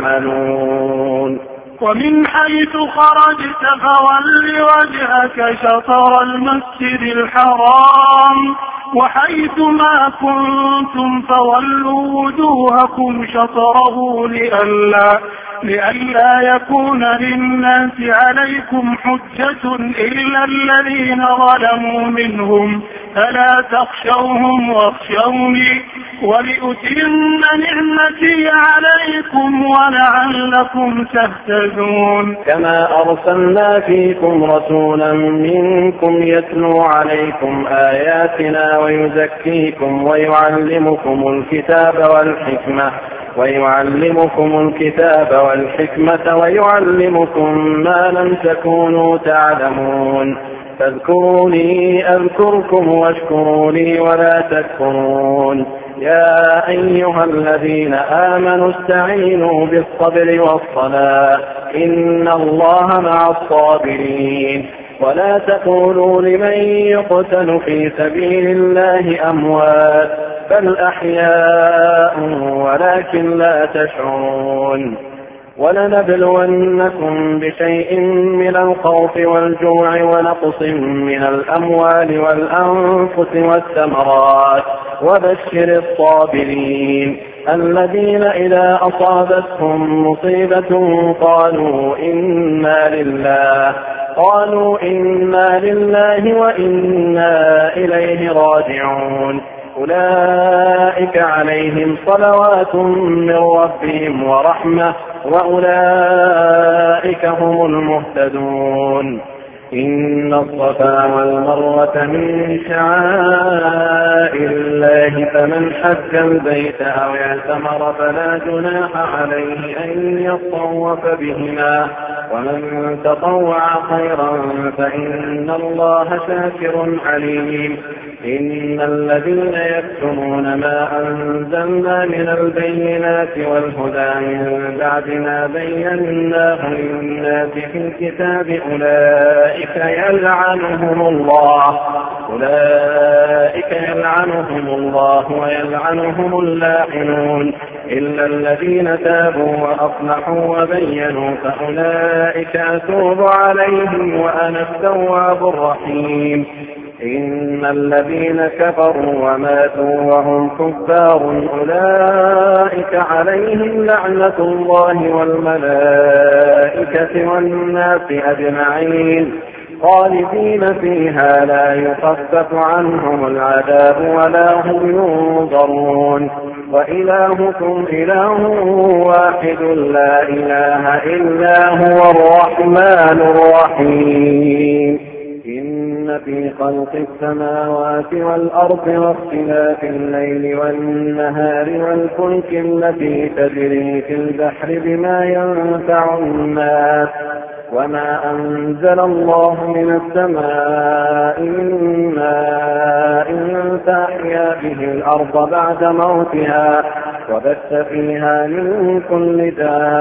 تعملون.
ومن حيث خرجت فول وجهك شطر المسجد الحرام وحيث ما كنتم فولوا وجوهكم شطره لئلا لئلا يكون للناس عليكم حجة إلا الذين ظلموا منهم فلا تخشوهم واخشوني ولأتم نعمتي عليكم ولعلكم تهتدون.
كما أرسلنا فيكم رسولا منكم يتلو عليكم آياتنا ويزكيكم ويعلمكم الكتاب والحكمة ويعلمكم الكتاب والحكمة ويعلمكم ما لم تكونوا تعلمون. فاذكروني أذكركم واشكروا لي ولا تكفرون. يا أيها الذين آمنوا استعينوا بالصبر والصلاة إن الله مع الصابرين. ولا تقولوا لمن يقتل في سبيل الله أموات بل أحياء ولكن لا تشعرون. ولنبلونكم بشيء من الخوف والجوع ونقص من الأموال والأنفس والثمرات وبشر الصابرين الذين إذا أصابتهم مصيبة قالوا إنا لله قالوا إنا لله وإنا إليه راجعون. أولئك عليهم صلوات من ربهم ورحمة وأولئك هم المهتدون. إن الصفا والمروة من شعائر الله فمن حج البيت أو اعتمر فلا جناح عليه أن يطوف بهما ومن تطوع خيرا فإن الله شاكر عليم. إن الذين يكتمون ما أنزلنا من البينات والهدى من بعد ما بيناه للناس في الكتاب أولئك يلعنهم الله أولئك يلعنهم الله ويلعنهم اللاعنون إلا الذين تابوا وأصلحوا وبينوا فأولئك أتوب عليهم وأنا التواب الرحيم. إن الذين كفروا وماتوا وهم كفار أولئك عليهم لعنة الله والملائكة والناس أجمعين خالدين فيها لا يخفف عنهم العذاب ولا هم ينظرون. وإلهكم إله واحد لا إله إلا هو الرحمن الرحيم. إن في خلق السماوات والأرض واختلاف الليل والنهار والفلك التي تجري في البحر بما ينفع الناس وما أنزل الله من السماء من ماء فأحيا به الأرض بعد موتها وبث فيها من كل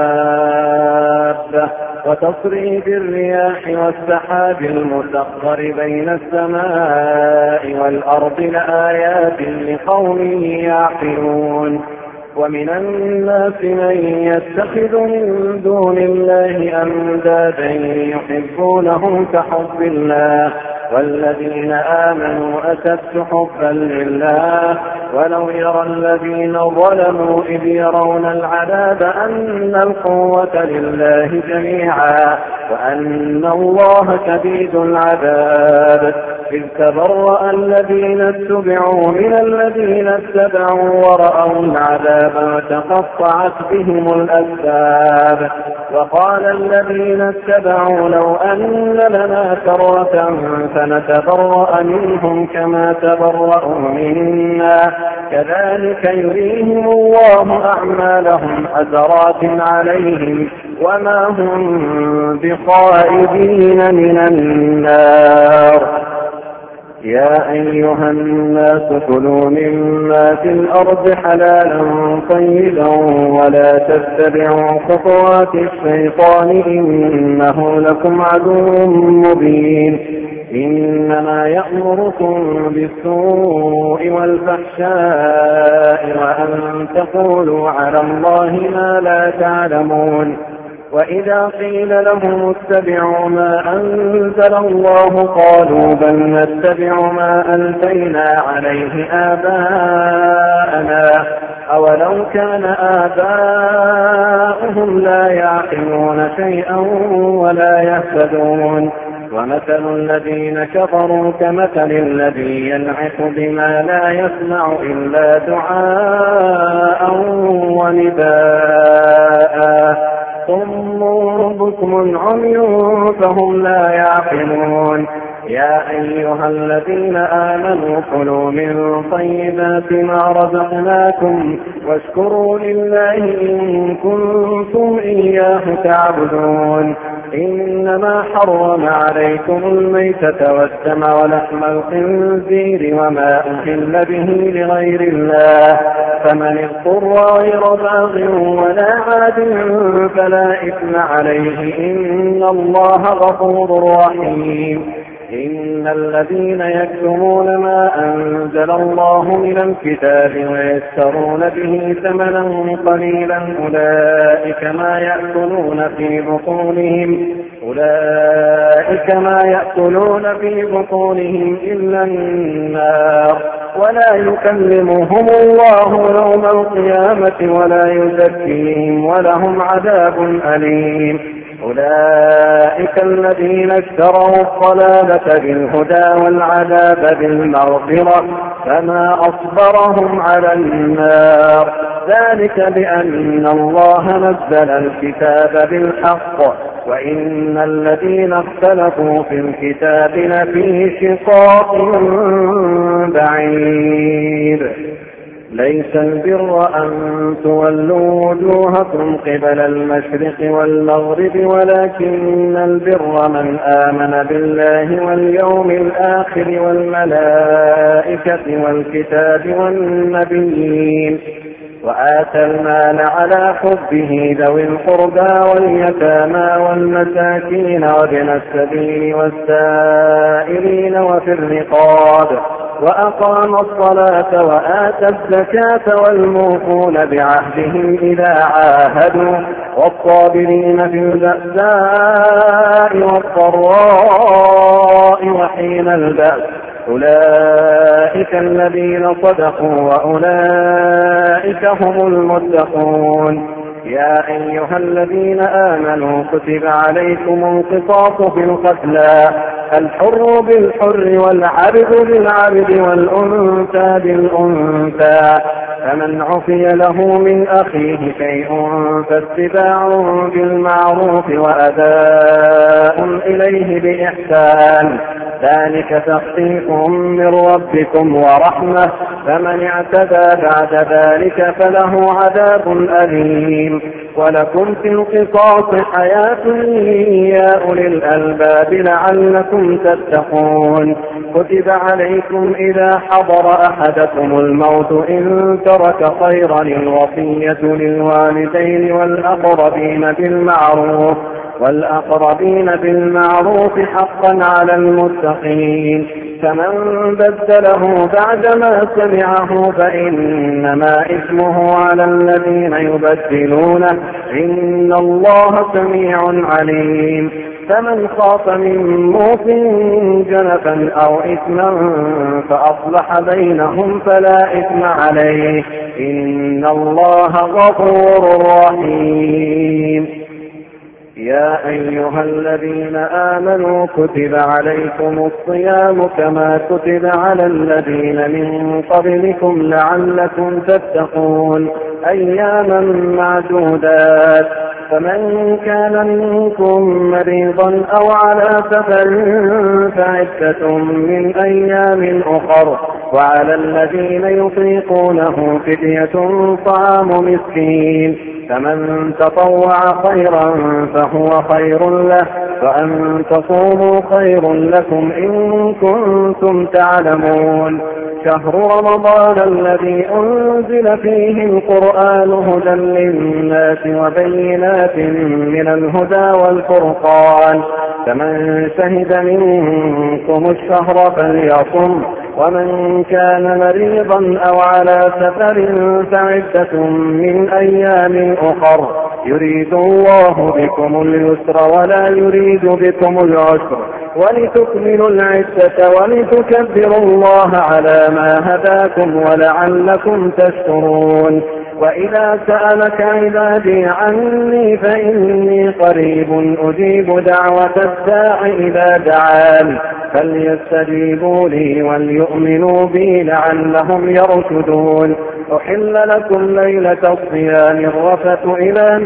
دابة وتصريف الرياح والسحاب المسخر بين السماء والأرض لآيات لقوم يعقلون. ومن الناس من يتخذ من دون الله أندادا يحبونهم كحب الله والذين آمنوا أشد حبا لله ولو يرى الذين ظلموا إذ يرون العذاب أن القوة لله جميعا وأن الله شديد العذاب. إذ تبرأ الذين اتبعوا من الذين اتبعوا ورأوا العذاب وتقطعت بهم الأسباب. وقال الذين اتبعوا لو أن لنا كرة فنتبرأ منهم كما تبرأوا منا كذلك يريهم الله أعمالهم حسرات عليهم وما هم بخائبين من النار. يا أيها الناس كلوا مما في الأرض حلالا طيبا ولا تتبعوا خطوات الشيطان إنه لكم عدو مبين. إنما يأمركم بالسوء والفحشاء وأن تقولوا على الله ما لا تعلمون. وإذا قيل لهم اتبعوا ما أنزل الله قالوا بل نتبع ما ألفينا عليه آباءنا أولو كان آباؤهم لا يعقلون شيئا ولا يهتدون. ومثل الذين كفروا كمثل الذي ينعق بما لا يسمع إلا دعاء ونداء صم بكم عمي فهم لا يعقلون. يا أيها الذين آمنوا كلوا من طيبات ما رزقناكم واشكروا لله إن كنتم إياه تعبدون. إنما حرم عليكم الميتة والدم ولحم الخنزير وما أحل به لغير الله فمن اضطر غير باغ ولا عاد فلا إثم عليه إن الله غفور رحيم. إن الذين يكتمون ما أنزل الله من الكتاب ويشترون به ثمنا قليلا أولئك ما يأكلون في بطونهم أولئك ما يأكلون في بطونهم إلا النار ولا يكلمهم الله يوم القيامة ولا يزكيهم ولهم عذاب أليم. أولئك الذين اشتروا الضلالة بالهدى والعذاب بالمغفرة فما أصبرهم على النار ذلك بأن الله نزل الكتاب بالحق وإن الذين اختلفوا في الكتاب لفي شقاق بعيد ليس البر أن تولوا وجوهكم قبل المشرق والمغرب ولكن البر من آمن بالله واليوم الآخر والملائكة والكتاب والنبيين وآتى المال على حبه ذوي القربى واليتامى والمساكين وابن السبيل والسائلين وفي الرقاب وأقام الصلاة وآتى الزكاة والموفون بعهدهم إذا عاهدوا والصابرين في البأساء والضراء وحين البأس أولئك الذين صدقوا وأولئك هم المتقون يا أيها الذين آمنوا كتب عليكم القصاص في القتلى الحر بالحر والعبد بالعبد والأنثى بالأنثى فمن عفي له من أخيه شيء فاتباع بالمعروف وأداء إليه بإحسان ذلك تخفيف من ربكم ورحمة فمن اعتدى بعد ذلك فله عذاب أليم ولكم في القصاص حياة يا أولي الألباب لعلكم تتقون كتب عليكم إذا حضر أحدكم الموت إن ترك خيرا الوصية للوالدين والأقربين بالمعروف والأقربين بالمعروف حقا على المتقين فمن بدله بعدما سمعه فإنما إثمه على الذين يبدلونه إن الله سميع عليم فمن خاف من موت جنفا أو إثما فأصلح بينهم فلا إثم عليه إن الله غفور رحيم يا أيها الذين آمنوا كتب عليكم الصيام كما كتب على الذين من قبلكم لعلكم تتقون أياما معدودات فمن كان منكم مريضا أو على سفر فعدة من أيام أخر وعلى الذين يطيقونه فدية طعام مسكين فمن تطوع خيرا فهو خير له وأن تصوموا خير لكم إن كنتم تعلمون شهر رمضان الذي أنزل فيه القرآن هدى للناس وبينات من الهدى والفرقان فمن شهد منكم الشهر فليصم ومن كان مريضا أو على سفر فعدة من أيام أخر يريد الله بكم اليسر ولا يريد بكم العسر ولتكملوا العدة ولتكبروا الله على ما هداكم ولعلكم تشكرون وإذا سألك عبادي عني فإني قريب أجيب دعوة الداع إذا دعان فليستجيبوا لي وليؤمنوا بي لعلهم يرشدون أحل لكم ليلة الصيام الرفث إلى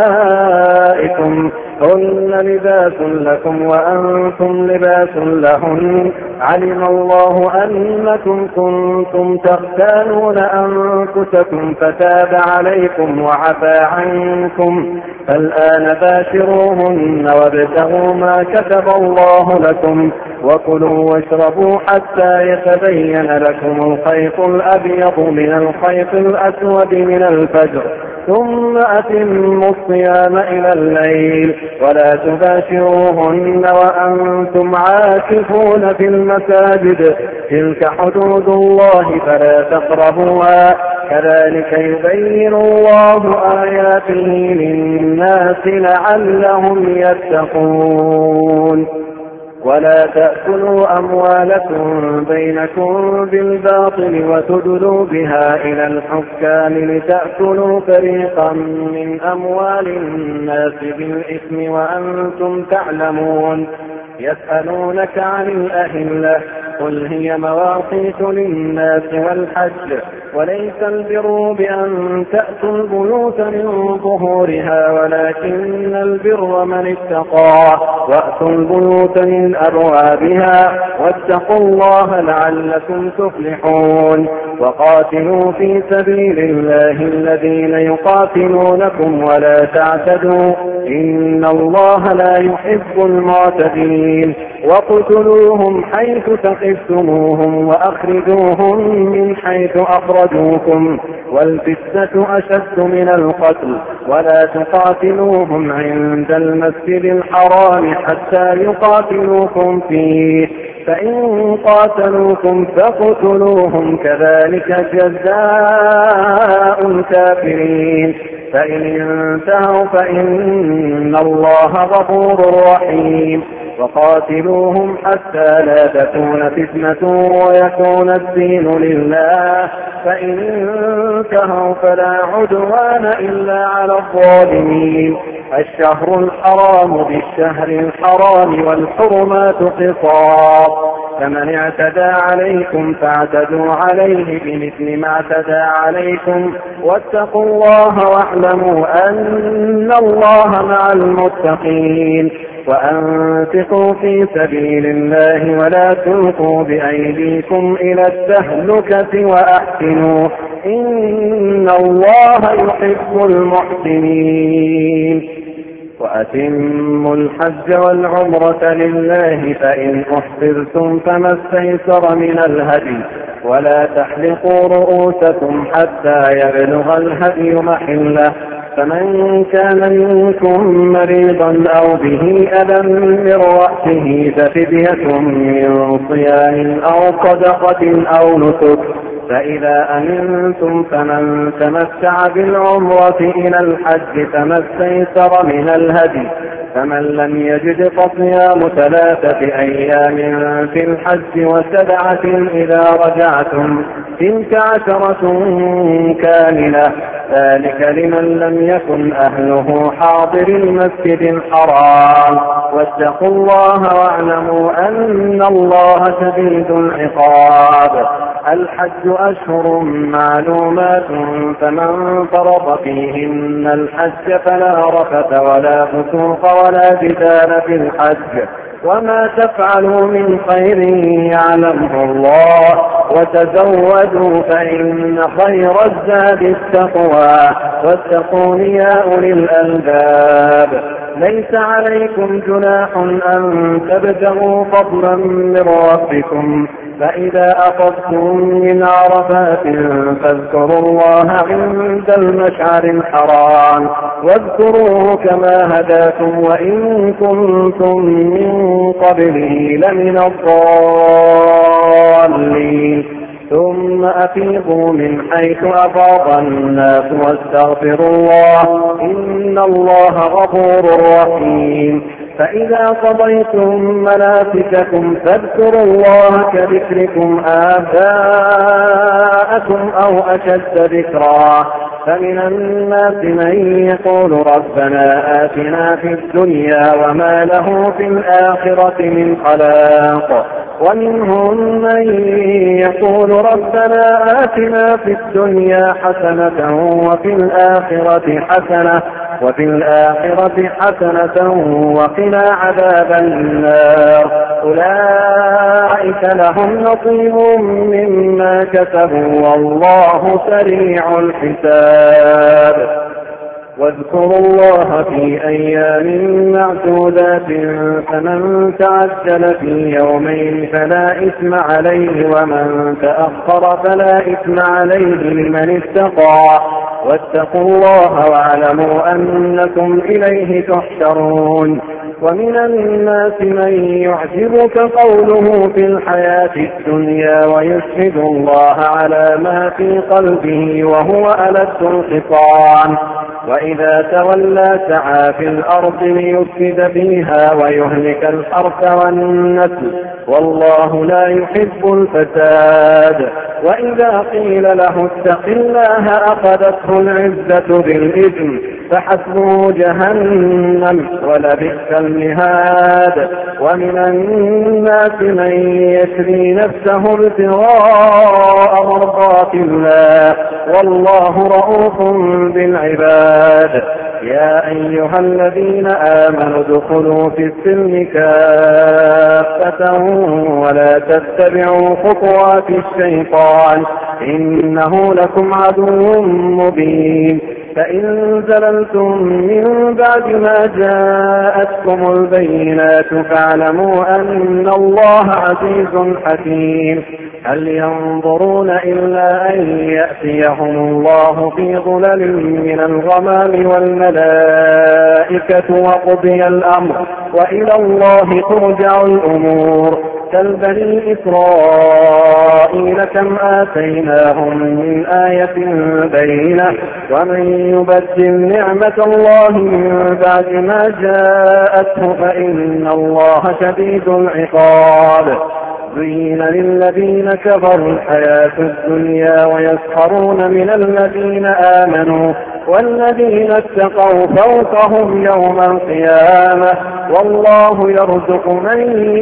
نسائكم هن لباس لكم وأنتم لباس لهن علم الله أنكم كنتم تختانون أنفسكم فتاب عليكم وعفى عنكم فالآن باشروهن وابتغوا ما كتب الله لكم وكلوا واشربوا حتى يتبين لكم الخيط الأبيض من الخيط الأسود من الفجر ثم أتموا الصيام إلى الليل ولا تباشروهن وأنتم عاكفون في المساجد تلك حدود الله فلا تقربوها كذلك يبين الله آياته للناس لعلهم يتقون ولا تأكلوا أموالكم بينكم بالباطل وتدلوا بها إلى الحكام لتأكلوا فريقا من أموال الناس بالإثم وأنتم تعلمون. يسألونك عن الأهلة قل هي مواقيت للناس والحج وليس البر بأن تأتوا البيوت من ظهورها ولكن البر من اتقى وأتوا البيوت من أبوابها واتقوا الله لعلكم تفلحون. وقاتلوا في سبيل الله الذين يقاتلونكم ولا تعتدوا إن الله لا يحب المعتدين. وقتلوهم حيث ثقفتموهم وأخرجوهم من حيث أخرجوكم والفتنة أشد من القتل ولا تقاتلوهم عند المسجد الحرام حتى يقاتلوكم فيه فإن قاتلوكم فاقتلوهم كذلك جزاء الكافرين. فإن انتهوا فإن الله غفور رحيم. وقاتلوهم حتى لا تكون فتنة ويكون الدين لله فإن انتهوا فلا عدوان إلا على الظالمين. الشهر الحرام بالشهر الحرام والحرمات قصاص فمن اعتدى عليكم فاعتدوا عليه بمثل ما اعتدى عليكم واتقوا الله واعلموا أن الله مع المتقين. وأنفقوا في سبيل الله ولا تلقوا بأيديكم إلى التهلكة وأحسنوا إن الله يحب المحسنين. وأتموا الحج والعمرة لله فإن أحصرتم فما استيسر من الهدي ولا تحلقوا رؤوسكم حتى يبلغ الهدي محله فمن كان منكم مريضا أو به أذى من رأسه ففدية من صيام أو صدقة أو نسك فإذا أمنتم فمن تمتع بالعمرة إلى الحج فما استيسر من الهدي فمن لم يجد فصيام ثلاثة أيام في الحج وسبعة إذا رجعتم تلك عشرة كاملة ذلك لمن لم يكن أهله حاضر المسجد الحرام واتقوا الله واعلموا أن الله شديد العقاب. الحج أشهر معلومات فمن فرض فيهن الحج فلا رفث ولا فسوق ولا جدال في الحج وما تفعلوا من خير يعلمه الله وتزودوا فإن خير الزاد التقوى واتقون يا أولي الألباب. ليس عليكم جناح أن تبتغوا فضلا من ربكم فإذا أخذتم من عرفات فاذكروا الله عند المشعر الحرام واذكروه كما هداكم وإن كنتم من قبله لمن الضالين. ثم أفيضوا من حيث أفاض الناس واستغفروا الله إن الله غفور رحيم. فإذا قضيتم مناسككم فاذكروا الله كذكركم آباءكم أو أشد ذكرا فمن الناس من يقول ربنا آتنا في الدنيا وما له في الآخرة من خلاق ومنهم من يقول ربنا آتنا في الدنيا حسنة وفي الآخرة حسنة وفي الآخرة حسنة وقنا عذاب النار أولئك لهم نصيب مما كسبوا والله سريع الحساب. واذكروا الله في أيام معدودات فمن تعجل في يومين فلا إثم عليه ومن تأخر فلا إثم عليه لمن اتقى واتقوا الله واعلموا أنكم إليه تحشرون. ومن الناس من يعجبك قوله في الحياة الدنيا ويشهد الله على ما في قلبه وهو ألد الخصام وإذا تولى سعى في الأرض ليفسد فيها ويهلك الحرث والنسل والله لا يحب الفساد. وإذا قيل له اتق الله أخذته العزة بالإثم فحسبه جهنم ولبئس المهاد. ومن الناس من يشري نفسه ابتغاء مرضات الله والله رؤوف بالعباد. يا أيها الذين آمنوا ادخلوا في السلم كافة ولا تتبعوا خطوات الشيطان إنه لكم عدو مبين. فإن زللتم من بعد ما جاءتكم البينات فاعلموا أن الله عزيز حكيم. هل ينظرون إلا أن يأتيهم الله في ظلل من الغمام والملائكة وقضي الأمر وإلى الله ترجع الأمور. كالبني إسرائيل كم آتيناهم من آية بينة ومن يبدل نعمة الله من بعد ما جاءته فإن الله شديد العقاب. زين للذين كفروا الحياة الدنيا ويسخرون من الذين آمنوا والذين اتقوا فوقهم يوم القيامة والله يرزق من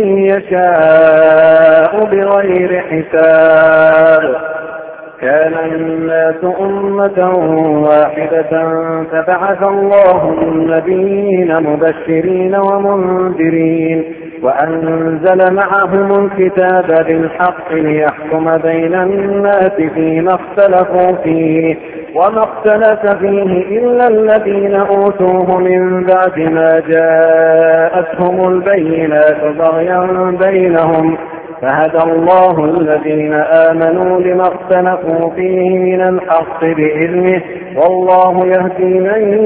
يشاء بغير حساب. كان الناس أمة واحدة فبعث الله النبيين مبشرين ومنذرين وأنزل معهم الكتاب بالحق ليحكم بين الناس فيما اختلفوا فيه وما اختلف فيه إلا الذين أوتوه من بعد ما جاءتهم البينات بغيا بينهم فهدى الله الذين آمنوا لما اختلفوا فيه من الحق بإذنه والله يهدي من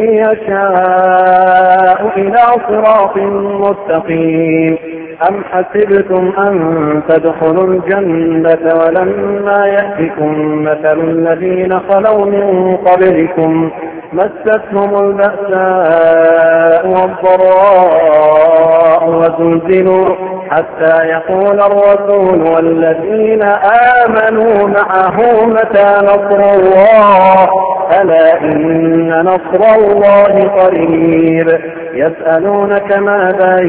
يشاء إلى صراط مستقيم. أم حسبتم أن تدخلوا الجنة ولما يأتكم مثل الذين خلوا من قبلكم مستهم البأساء والضراء وزلزلوا حتى يقول الرسول والذين آمنوا معه متى نصر الله ألا إن نصر الله قريب. يسألونك ماذا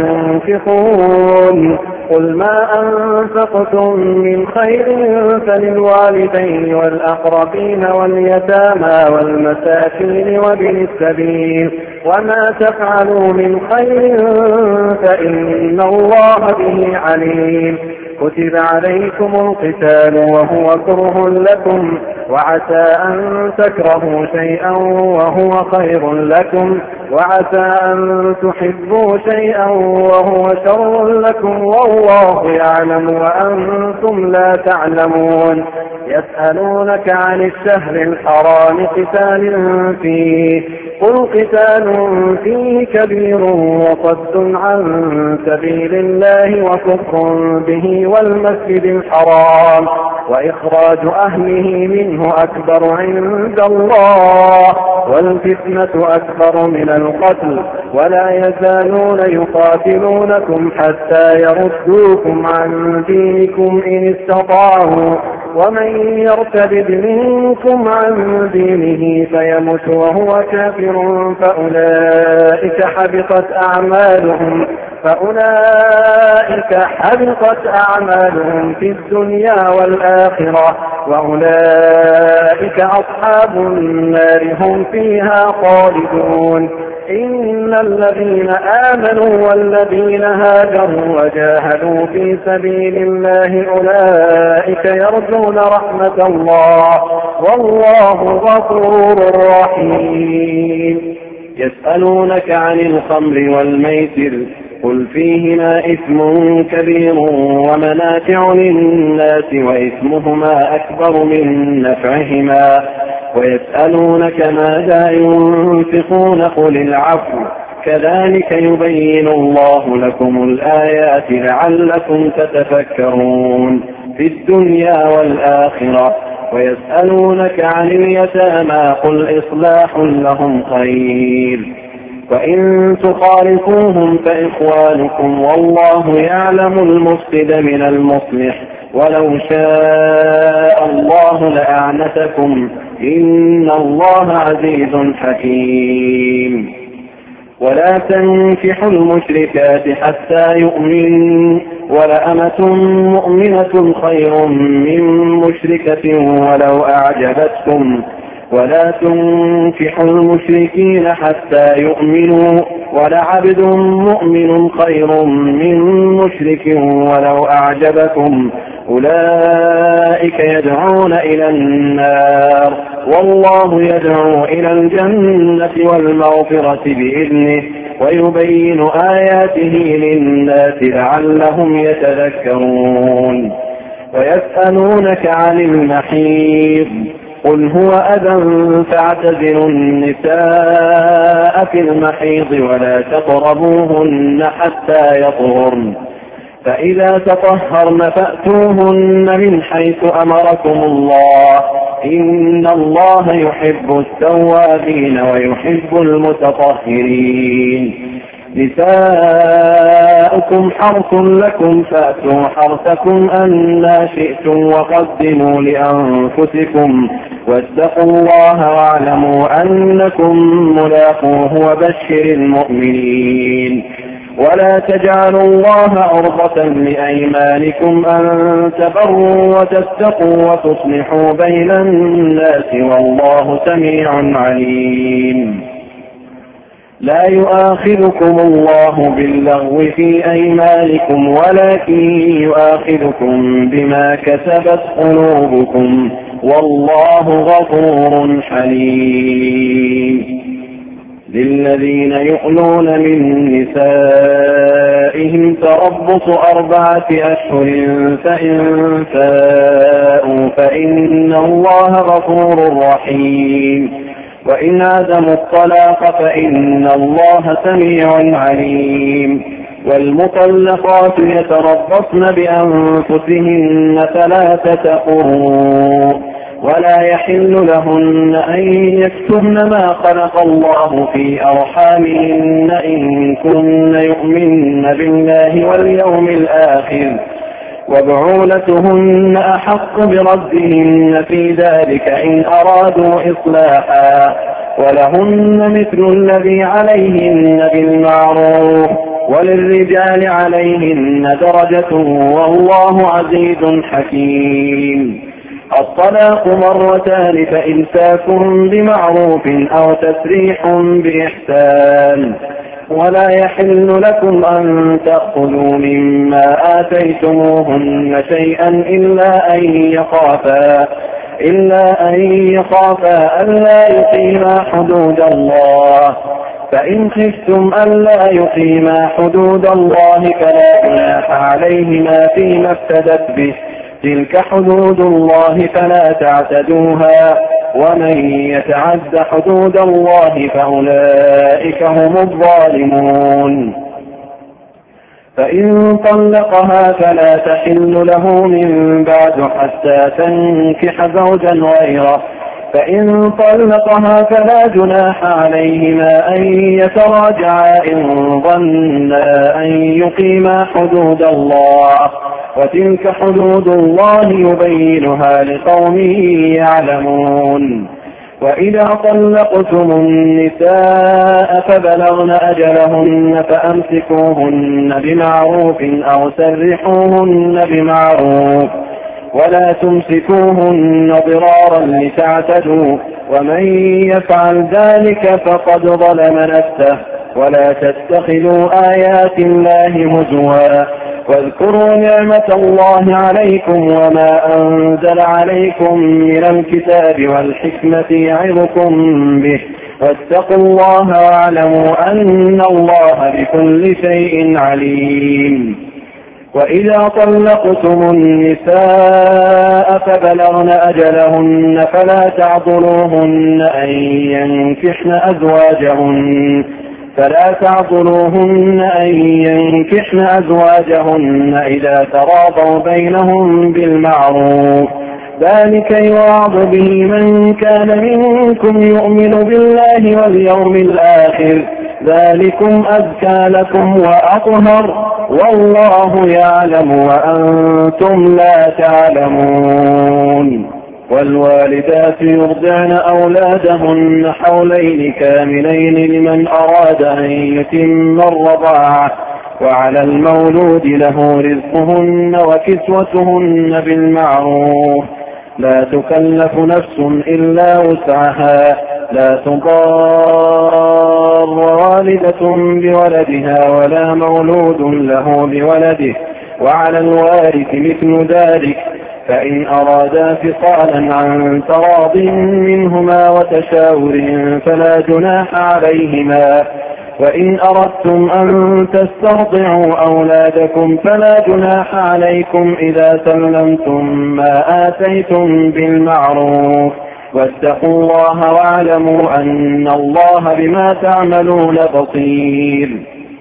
ينفقون قل ما أنفقتم من خير فللوالدين والأقربين واليتامى والمساكين وابن السبيل وما تفعلوا من خير فإن الله به عليم. كتب عليكم القتال وهو كره لكم وعسى أن تكرهوا شيئا وهو خير لكم وعسى أن تحبوا شيئا وهو شر لكم والله يعلم وأنتم لا تعلمون. يسألونك عن الشهر الحرام قتال فيه قل قتال فيه كبير وصد عن سبيل الله وكفر به والمسجد الحرام وإخراج أهله منه أكبر عند الله والفتنة أكبر من القتل ولا يزالون يقاتلونكم حتى يردوكم عن دينكم إن استطاعوا ومن يرتد منكم عن دينه فيمت وهو كافر فأولئك حبطت أعمالهم فأولئك حبطت أعمالهم في الدنيا والآخرة وأولئك أصحاب النار هم فيها خالدون. إن الذين آمنوا والذين هاجروا وجاهدوا في سبيل الله أولئك يرجون رحمة الله والله غفور رحيم. يسألونك عن الخمر والميسر قل فيهما إثم كبير ومنافع للناس وإثمهما أكبر من نفعهما ويسألونك ماذا ينفقون قل العفو كذلك يبين الله لكم الآيات لعلكم تتفكرون. في الدنيا والآخرة ويسألونك عن اليتامى قل إصلاح لهم خير وإن تخالفوهم فإخوانكم والله يعلم المفسد من المصلح ولو شاء الله لأعنتكم إن الله عزيز حكيم. ولا تنكحوا المشركات حتى يؤمنوا ولأمة مؤمنة خير من مشركة ولو أعجبتكم ولا تنكحوا المشركين حتى يؤمنوا ولعبد مؤمن خير من مشرك ولو أعجبكم أولئك يدعون إلى النار والله يدعو إلى الجنة والمغفرة بإذنه ويبين آياته للناس لعلهم يتذكرون. ويسألونك عن المحيض قل هو أذى فاعتزلوا النساء في المحيض ولا تقربوهن حتى يطهرن فإذا تطهرن فأتوهن من حيث أمركم الله إن الله يحب التوابين ويحب المتطهرين. نساؤكم حرث لكم فأتوا حرثكم أنى شئتم وقدموا لأنفسكم واتقوا الله واعلموا أنكم ملاقوه وبشر المؤمنين. ولا تجعلوا الله عرضة لأيمانكم أن تبروا وتتقوا وتصلحوا بين الناس والله سميع عليم. لا يؤاخذكم الله باللغو في أيمانكم ولكن يؤاخذكم بما كسبت قلوبكم والله غفور حليم. للذين يؤلون من نسائهم تربص أربعة أشهر فإن فاءوا فإن الله غفور رحيم. وإن عزموا الطلاق فإن الله سميع عليم. والمطلقات يتربصن بأنفسهن ثلاثة قروء ولا يحل لهن أن يكتمن ما خلق الله في أرحامهن إن كن يؤمن بالله واليوم الآخر وبعولتهن أحق بردهن في ذلك إن أرادوا إصلاحا ولهن مثل الذي عليهن بالمعروف وللرجال عليهن درجة والله عزيز حكيم. الطلاق مرتان فإمساك بمعروف أو تسريح بإحسان ولا يحل لكم أن تأخذوا مما آتيتموهن شيئا إلا أن يخافا إلا أن يخافا ألا يقيما حدود الله فإن خفتم ألا يقيما حدود الله فلا جناح عليهما فيما افتدت به تلك حدود الله فلا تعتدوها ومن يتعد حدود الله فأولئك هم الظالمون. فإن طلقها فلا تحل له من بعد حتى تنكح زوجا غيره فإن طلقها فلا جناح عليهما أن يتراجعا إن ظنا أن يقيما حدود الله وتلك حدود الله يبينها لقوم يعلمون. وإذا طلقتم النساء فبلغن أجلهن فأمسكوهن بمعروف أو سرحوهن بمعروف ولا تمسكوهن ضرارا لتعتدوا ومن يفعل ذلك فقد ظلم نفسه. ولا تتخذوا آيات الله هزوا واذكروا نعمة الله عليكم وما أنزل عليكم من الكتاب والحكمة يعظكم به واتقوا الله واعلموا أن الله بكل شيء عليم. وإذا طلقتم النساء فبلغن أجلهن فلا تعضلوهن أن ينكحن أزواجهن فلا تعضلوهن أن ينكحن أزواجهن إذا تراضوا بينهم بالمعروف ذلك يوعظ به من كان منكم يؤمن بالله واليوم الآخر ذلكم أزكى لكم وأطهر والله يعلم وأنتم لا تعلمون. والوالدات يرضعن أولادهن حولين كاملين لمن أراد أن يتم الرضاعة وعلى المولود له رزقهن وكسوتهن بالمعروف لا تكلف نفس إلا وسعها لا تضار والدة بولدها ولا مولود له بولده وعلى الوارث مثل ذلك فإن أرادا فصالا عن تراض منهما وتشاور فلا جناح عليهما وإن أردتم أن تسترضعوا أولادكم فلا جناح عليكم إذا سلمتم ما آتيتم بالمعروف واتقوا الله واعلموا أن الله بما تعملون بصير.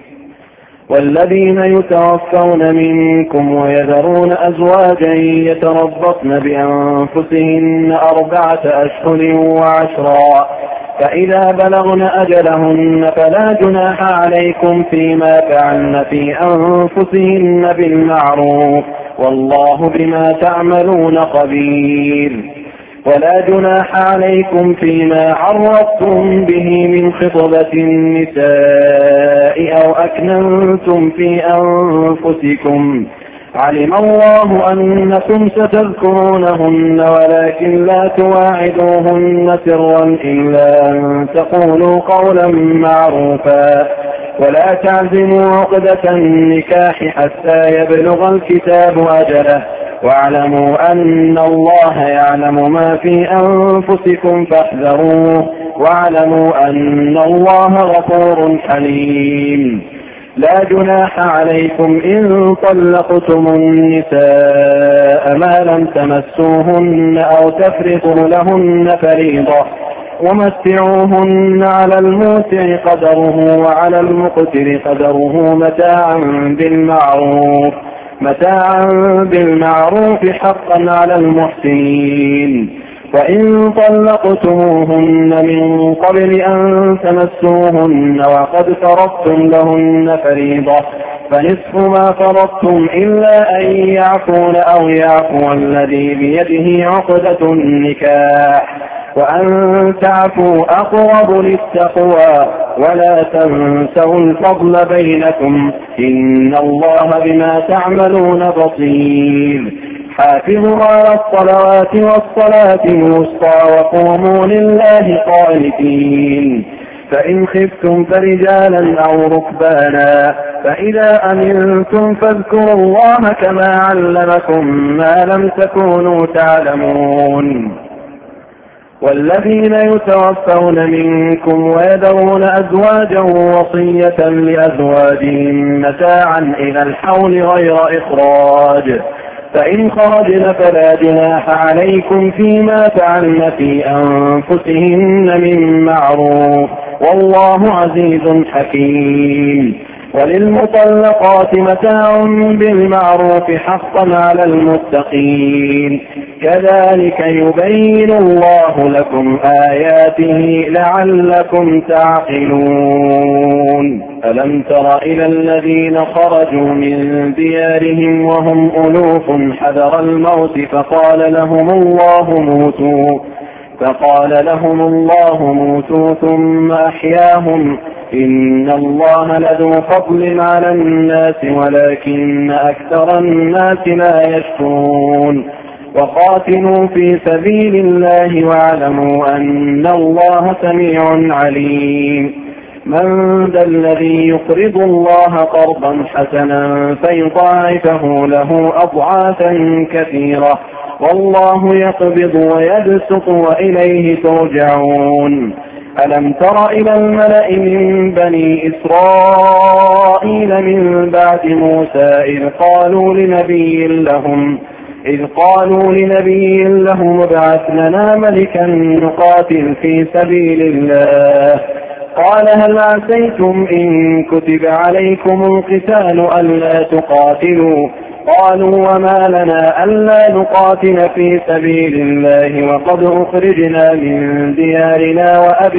والذين يتوفون منكم ويذرون أزواجا يتربصن بأنفسهن أربعة أشهر وعشرا فإذا بلغن أجلهن فلا جناح عليكم فيما فعلن في أنفسهن بالمعروف والله بما تعملون خبير. ولا جناح عليكم فيما عرضتم به من خطبة النساء أو أكننتم في أنفسكم علم الله أنكم ستذكرونهن ولكن لا تواعدوهن سرا إلا أن تقولوا قولا معروفا ولا تعزموا عقدة النكاح حتى يبلغ الكتاب أجله واعلموا أن الله يعلم ما في أنفسكم فاحذروه واعلموا أن الله غفور حليم. لا جناح عليكم إن طلقتم النساء ما لم تمسوهن أو تفرضوا لهن فريضة ومتعوهن على الموسع قدره وعلى المقتر قدره متاعا بالمعروف متاعا بالمعروف حقا على المحسنين. وإن طلقتموهن من قبل أن تمسوهن وقد فرضتم لهن فريضة فنصف ما فرضتم إلا أن يعفون أو يعفو الذي بيده عقدة النكاح وأن تعفوا أقرب للتقوى ولا تنسوا الفضل بينكم إن الله بما تعملون بصير. حافظوا على الصلوات والصلاة الوسطى وقوموا لله قانتين. فإن خفتم فرجالا أو ركبانا فإذا أمنتم فاذكروا الله كما علمكم ما لم تكونوا تعلمون. والذين يتوفون منكم ويذرون أزواجا وصية لأزواجهم متاعا إلى الحول غير إخراج فإن خرجن فلا جناح عليكم فيما فعلن في أنفسهن من معروف والله عزيز حكيم. وللمطلقات متاع بالمعروف حقا على المتقين كذلك يبين الله لكم آياته لعلكم تعقلون. ألم تر إلى الذين خرجوا من ديارهم وهم ألوف حذر الموت فقال لهم الله موتوا فقال لهم الله موتوا ثم أحياهم إن الله لذو فضل على الناس ولكن أكثر الناس لا يشكرون. وقاتلوا في سبيل الله واعلموا أن الله سميع عليم. من ذا الذي يقرض الله قرضا حسنا فيضاعفه له أضعافا كثيرة والله يقبض ويبسط وإليه ترجعون. ألم تر إلى الملأ من بني إسرائيل من بعد موسى إذ قالوا لنبي لهم إذ قالوا لنبي لهم ابعث لنا ملكا نقاتل في سبيل الله قال هل عسيتم إن كتب عليكم القتال ألا تقاتلوا قالوا وما لنا ألا نقاتل في سبيل الله وقد أخرجنا من ديارنا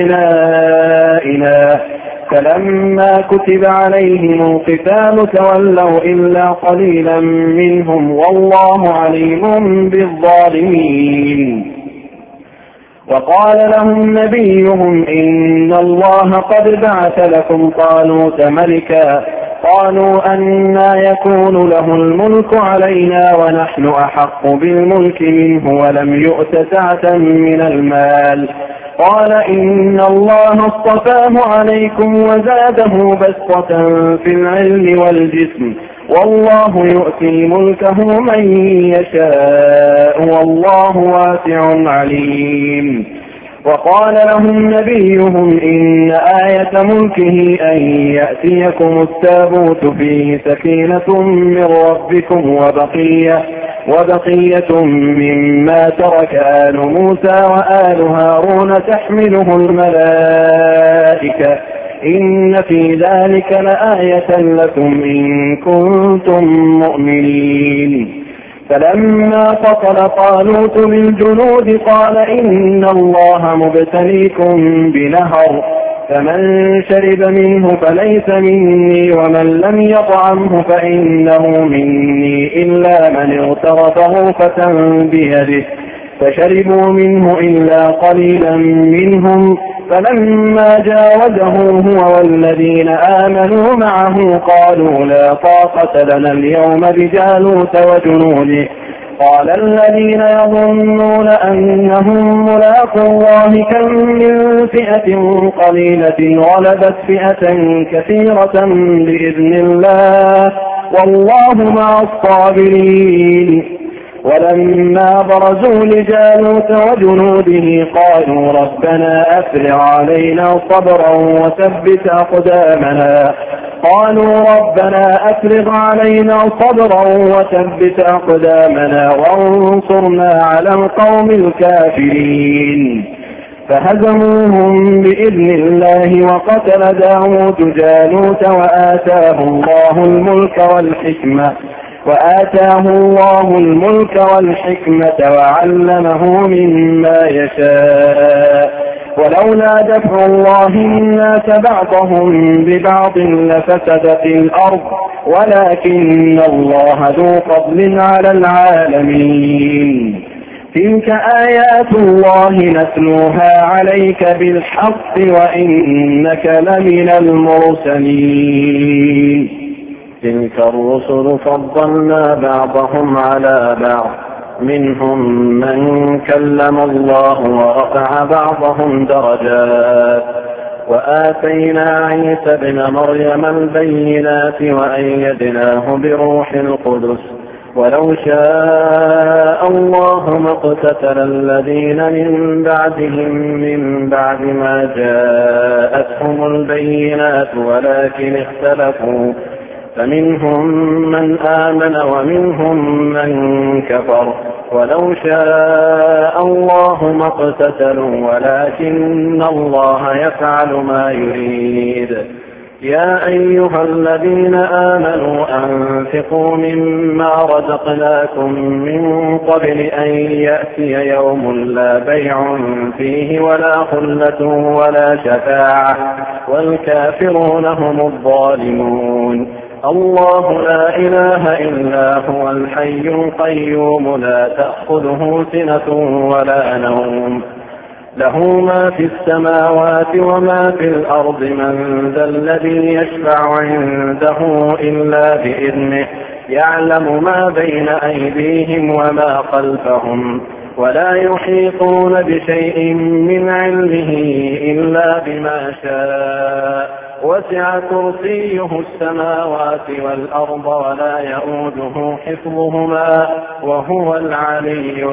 وأبنائنا فلما كتب عليهم القتال تولوا إلا قليلا منهم والله عليم بالظالمين. وقال لهم نبيهم إن الله قد بعث لكم طالوت ملكا قالوا أنى يكون له الملك علينا ونحن أحق بالملك منه ولم يؤت سعة من المال قال إن الله اصطفاه عليكم وزاده بسطة في العلم والجسم والله يؤتي ملكه من يشاء والله واسع عليم. وقال لهم نبيهم إن آية ملكه أن يأتيكم التابوت فيه سكينة من ربكم وبقية, وبقية مما ترك آل موسى وآل هارون تحمله الملائكة إن في ذلك لآية لكم إن كنتم مؤمنين. فلما فصل طالوت بالجنود قال إن الله مبتليكم بنهر فمن شرب منه فليس مني ومن لم يطعمه فإنه مني إلا من اغترف غرفة بيده فشربوا منه إلا قليلا منهم فلما جاوزه هو والذين آمنوا معه قالوا لا طاقة لنا اليوم بجالوت وجنوده قال الذين يظنون أنهم ملاقو الله كم من فئة قليلة غلبت فئة كثيرة بإذن الله والله مع الصابرين. ولما برزوا لجالوت وجنوده قالوا ربنا أفرغ علينا صبرا وثبت أقدامنا قالوا ربنا أفرغ علينا صبرا وثبت أقدامنا وانصرنا على القوم الكافرين. فهزموهم بإذن الله وقتل داود جالوت وآتاه الله الملك والحكمة وآتاه الله الملك والحكمة وعلمه مما يشاء ولولا دفع الله الناس بعضهم ببعض لفسدت الأرض ولكن الله ذو فضل على العالمين. تلك آيات الله نتلوها عليك بالحق وإنك لمن المرسلين. تلك الرسل فضلنا بعضهم على بعض منهم من كلم الله ورفع بعضهم درجات وآتينا عيسى ابن مريم البينات وأيدناه بروح القدس ولو شاء الله ما اقتتل الذين من بعدهم من بعد ما جاءتهم البينات ولكن اختلفوا فمنهم من آمن ومنهم من كفر ولو شاء الله ما اقتتلوا ولكن الله يفعل ما يريد. يا أيها الذين آمنوا أنفقوا مما رزقناكم من قبل أن يأتي يوم لا بيع فيه ولا خلة ولا شفاعة والكافرون هم الظالمون. الله لا إله إلا هو الحي القيوم لا تأخذه سنة ولا نوم له ما في السماوات وما في الأرض من ذا الذي يشفع عنده إلا بإذنه يعلم ما بين أيديهم وما خلفهم ولا يحيطون بشيء من علمه إلا بما شاء وسع كرسيه السماوات والأرض ولا يؤوده حفظهما وهو العلي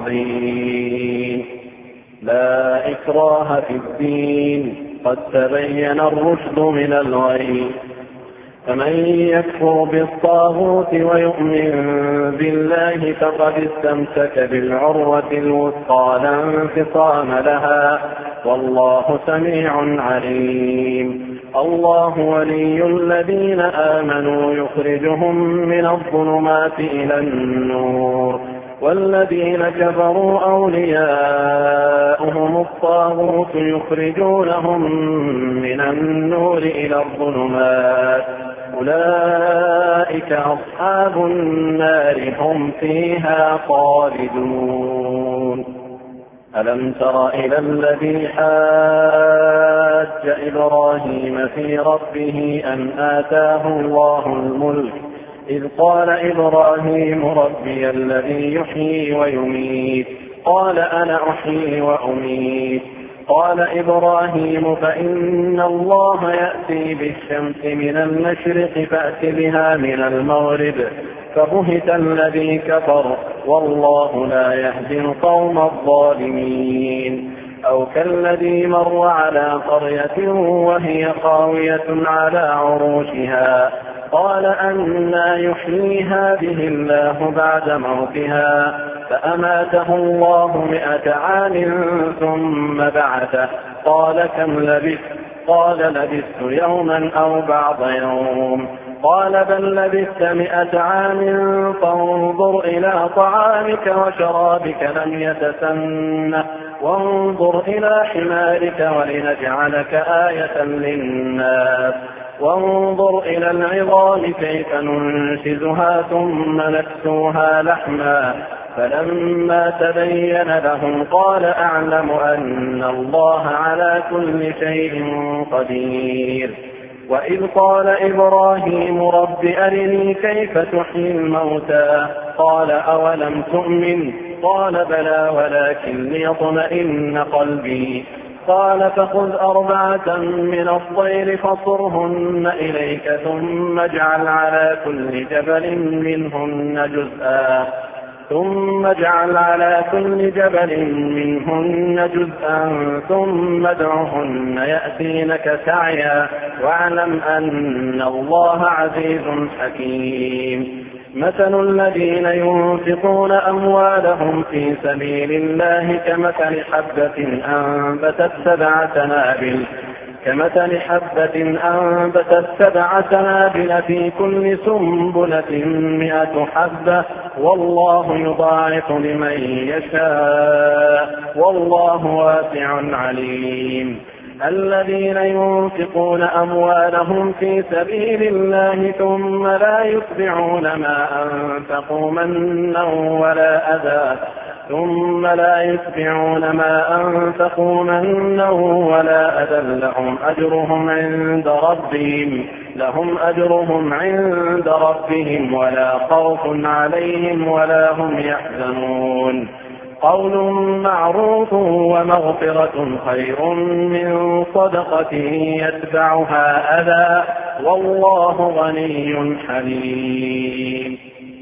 العظيم. لا إكراه في الدين قد تبين الرشد من الغي فمن يكفر بالطاغوت ويؤمن بالله فقد استمسك بالعروة الوثقى لا انفصام لها، والله سميع عليم. الله ولي الذين آمنوا يخرجهم من الظلمات إلى النور، والذين كفروا أولياؤهم الطاغوت يخرجونهم من النور إلى الظلمات، أولئك أصحاب النار هم فيها خالدون. ألم تر إلى الذي حاج إبراهيم في ربه أن آتاه الله الملك إذ قال إبراهيم ربي الذي يحيي ويميت قال أنا أحيي وأميت قال إبراهيم فإن الله يأتي بالشمس من المشرق فأت بها من المغرب فبهت الذي كفر والله لا يهدي القوم الظالمين. أو كالذي مر على قرية وهي خاوية على عروشها قال أنى يحيي هذه الله بعد موتها فأماته الله مئة عام ثم بعثه قال كم لبثت قال لبثت يوما أو بعض يوم قال بل لبثت مئة عام فانظر إلى طعامك وشرابك لم يتسنه وانظر إلى حمارك ولنجعلك آية للناس وانظر إلى العظام كيف ننشزها ثم نكسوها لحما فلما تبين لهم قال أعلم أن الله على كل شيء قدير. وإذ قال إبراهيم رب أرني كيف تحيي الموتى قال أولم تؤمن قال بلى ولكن ليطمئن قلبي قال فخذ أربعة من الطير فصرهن إليك ثم اجعل على كل جبل منهن جزءا ثم اجعل على كل جبل منهن جزءا ثم ادعهن يأتينك سعيا واعلم أن الله عزيز حكيم. مثل الذين ينفقون أموالهم في سبيل الله كمثل حبة أنبتت سبع سنابل كمثل حبة أنبتت سبع سنابل في كل سنبلة مئة حبة والله يضاعف لمن يشاء والله واسع عليم. الذين ينفقون أموالهم في سبيل الله ثم لا يتبعون ما أنفقوا منا ولا أذى ثم لا يتبعون ما أنفقوا منا ولا أذى لهم أجرهم عند ربهم لهم أجرهم عند ربهم ولا خوف عليهم ولا هم يحزنون. قول معروف ومغفرة خير من صدقة يتبعها أذى والله غني حليم.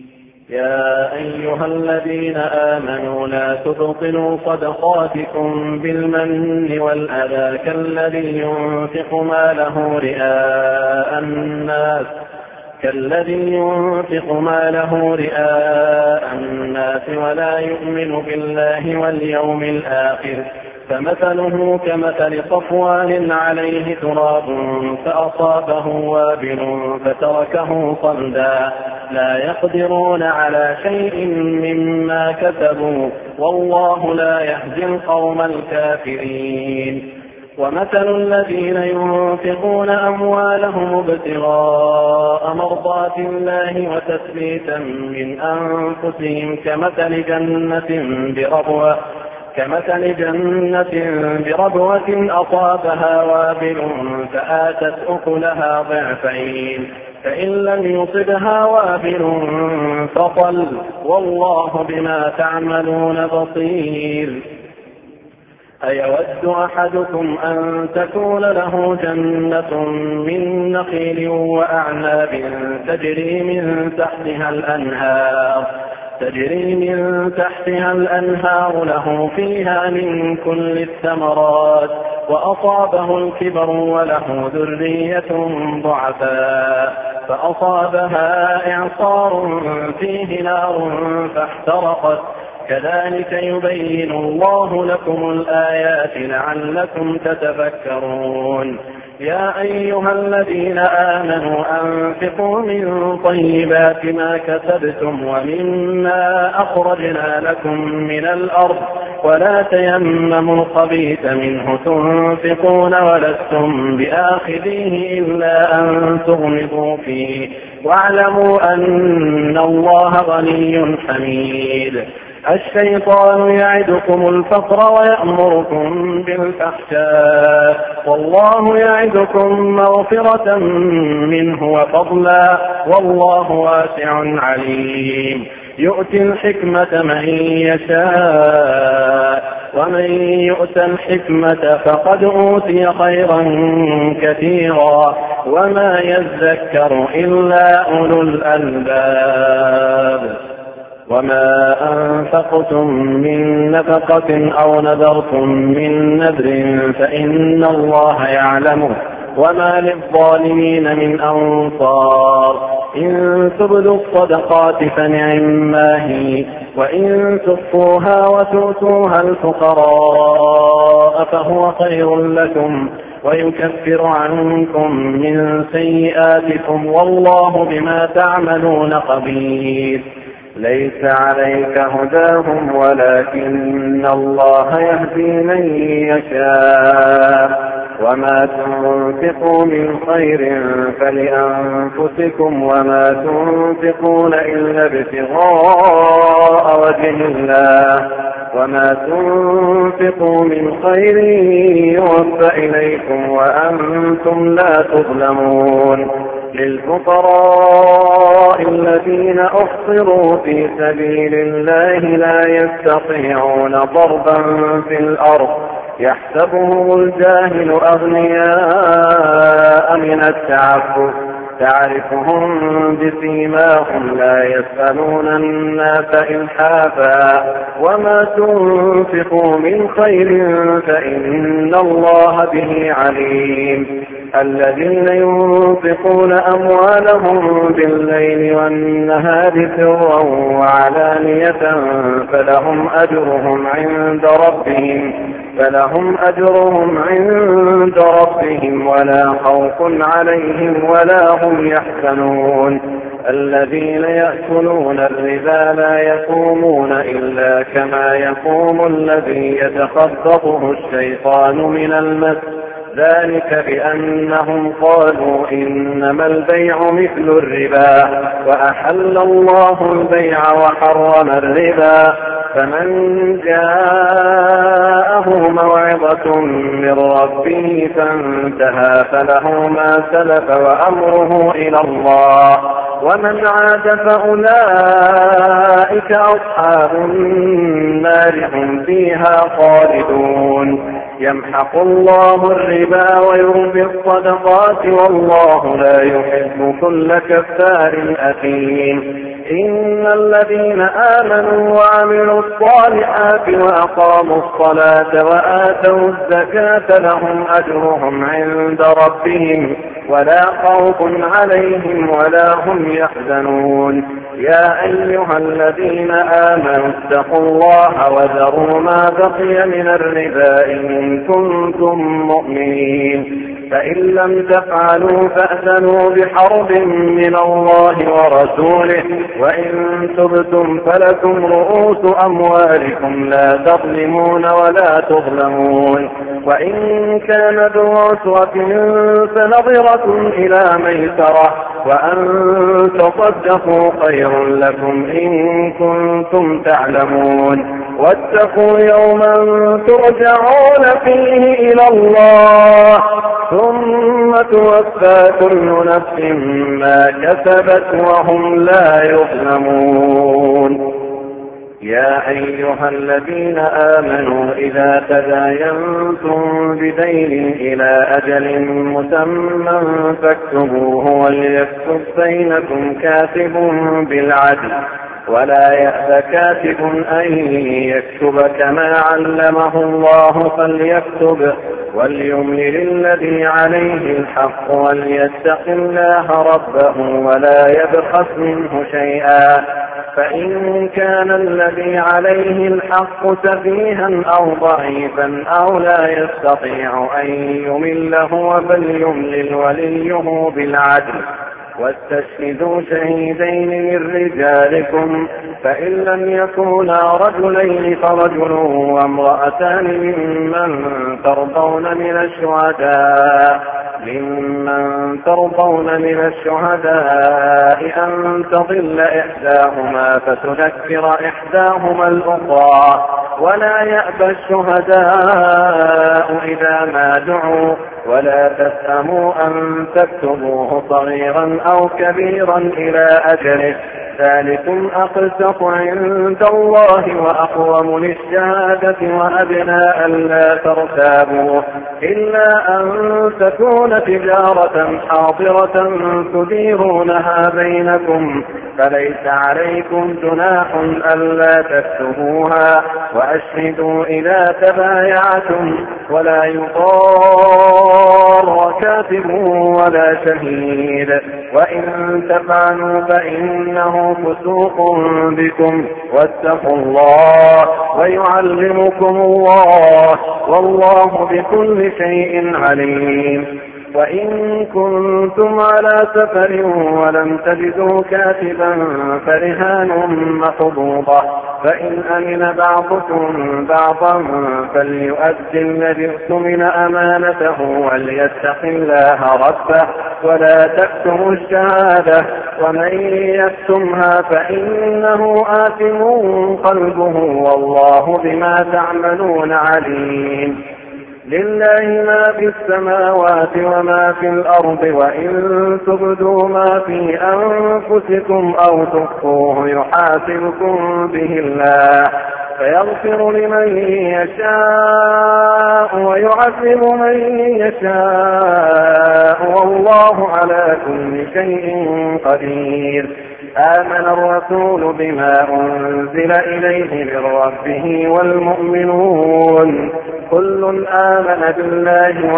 يا أيها الذين آمنوا لا تبطلوا صدقاتكم بالمن والأذى كالذي ينفق ماله رئاء الناس كالذي ينفق ماله رئاء الناس ولا يؤمن بالله واليوم الآخر فمثله كمثل صفوان عليه تراب فأصابه وابل فتركه صلدا لا يقدرون على شيء مما كسبوا والله لا يهدي القوم الكافرين. ومثل الذين ينفقون أموالهم ابتغاء مرضات الله وتثبيتا من أنفسهم كمثل جنة بربوة كمثل جنة بربوة أصابها وابل فآتت أكلها ضعفين فإن لم يصبها وابل فطل والله بما تعملون بصير. أيود أحدكم أن تكون له جنة من نخيل وأعناب تجري من تحتها الأنهار تجري من تحتها الأنهار له فيها من كل الثمرات وأصابه الكبر وله ذرية ضعفاء فأصابها إعصار فيه نار فاحترقت كذلك يبين الله لكم الآيات لعلكم تتفكرون. يا أيها الذين آمنوا أنفقوا من طيبات ما كسبتم ومما أخرجنا لكم من الأرض ولا تيمموا الخبيث منه تنفقون ولستم بآخذيه إلا أن تغمضوا فيه واعلموا أن الله غني حميد. الشيطان يعدكم الفقر ويأمركم بالفحشاء والله يعدكم مغفرة منه وفضلا والله واسع عليم. يؤتي الحكمة من يشاء ومن يؤت الحكمة فقد أوتي خيرا كثيرا وما يذكر إلا أولو الألباب. وما أنفقتم من نفقة أو نذرتم من نذر فإن الله يعلمه وما للظالمين من أنصار. إن تبدوا الصدقات فنعما هي وإن تخفوها وتؤتوها الفقراء فهو خير لكم ويكفر عنكم من سيئاتكم والله بما تعملون خبير. ليس عليك هداهم ولكن الله يهدي من يشاء وما تنفقوا من خير فلأنفسكم وما تنفقون إلا ابتغاء وجه الله وما تنفقوا من خير يوفى إليكم وأنتم لا تظلمون. للفقراء الذين أحصروا في سبيل الله لا يستطيعون ضربا في الأرض يحسبهم الجاهل أغنياء من التعفف تعرفهم بسيماهم لا يسألون الناس إلحافا وما تنفقوا من خير فإن الله به عليم. الذين ينفقون أموالهم بالليل والنهار سرا وعلانية فلهم أجرهم عند ربهم فلهم أجرهم عند ربهم ولا خوف عليهم ولا هم يحزنون. الذين يأكلون الربا لا يقومون إلا كما يقوم الذي يتخبطه الشيطان من المس ذلك بأنهم قالوا إنما البيع مثل الربا وأحل الله البيع وحرم الربا. فمن جاءه موعظة من ربه فانتهى فله ما سلف وأمره إلى الله ومن عاد فأولئك أصحاب النار هم فيها خالدون. يمحق الله الربا ويربي الصدقات والله لا يحب كل كفار أثيم. إن الذين آمنوا وعملوا الصالحات وأقاموا الصلاة وآتوا الزكاة لهم أجرهم عند ربهم ولا خوف عليهم ولا هم يحزنون. يا أيها الذين آمنوا اتقوا الله وذروا ما بقي من الربا إن كنتم مؤمنين فإن لم تفعلوا فأذنوا بحرب من الله ورسوله وإن تبتم فلكم رؤوس أموالكم لا تظلمون ولا تظلمون. وإن كان ذو عسرة فنظرة إلى ميسرة وأن تصدقوا خير لكم إن كنتم تعلمون. واتقوا يوما ترجعون فيه إلى الله ثم توفى كل نفس ما كسبت وهم لا يظلمون. يا أيها الذين آمنوا إذا تداينتم بدين إلى أجل مسمى فاكتبوه وليكتب بينكم كاتب بالعدل ولا يأب كاتب أن يكتب كما علمه الله فليكتب وليملل الذي عليه الحق وليتق الله ربه ولا يبخس منه شيئا فإن كان الذي عليه الحق سفيها أو ضعيفا أو لا يستطيع أن يمل هو فليملل وليه بالعدل واستشهدوا شهيدين من رجالكم فإن لم يكونا رجلين فرجل وامرأتان ممن ترضون من الشهداء ممن ترضون من الشهداء أن تضل إحداهما فتذكر إحداهما الأخرى ولا يأبى الشهداء إذا ما دعوا ولا تسأموا أن تكتبوه صغيرا أو كبيرا إلى أجله ذلكم أقسط عند الله وأقوم للشهادة وأدنى ألا ترتابوا إلا أن تكون تجارة حاضرة تديرونها بينكم فليس عليكم جناح ألا تكتبوها وأشهدوا إذا تبايعتم ولا يضار كاتب ولا شهيد وإن تفعلوا فإنه فسوق بكم واتقوا الله ويعلمكم الله والله بكل شيء عليم وإن كنتم على سفر ولم تجدوا كاتبا فرهان مقبوضة فإن أمن بعضكم بعضا فليؤدي الذي اؤتمن أمانته وليتق الله ربه ولا تكتموا الشهادة ومن يكتمها فإنه آثم قلبه والله بما تعملون عليم لله ما في السماوات وما في الأرض وإن تبدوا ما في أنفسكم أو تخفوه يحاسبكم به الله فيغفر لمن يشاء ويعذب من يشاء والله على كل شيء قدير آمن الرسول بما أنزل إليه من ربه والمؤمنون كل آمن بالله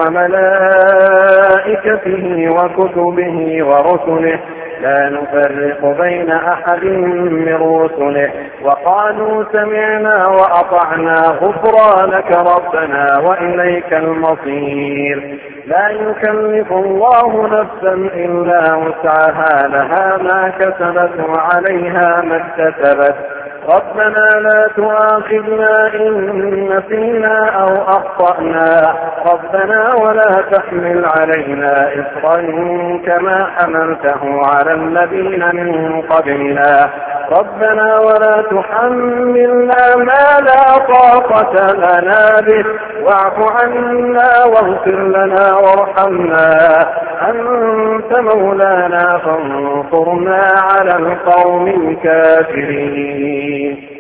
وملائكته وكتبه ورسله لا نفرق بين أحد من رسله وقالوا سمعنا وأطعنا غفرانك ربنا وإليك المصير لا يكلف الله نفسا إلا وسعها لها ما كسبت وعليها ما اكتسبت ربنا لا تؤاخذنا إن نسينا أو أخطأنا ربنا ولا تحمل علينا إصرا كما حملته على الذين من قبلنا ربنا ولا تحملنا ما لا طاقة لنا به واعف عنا واغفر لنا وارحمنا أنت مولانا فانصرنا على القوم الكافرين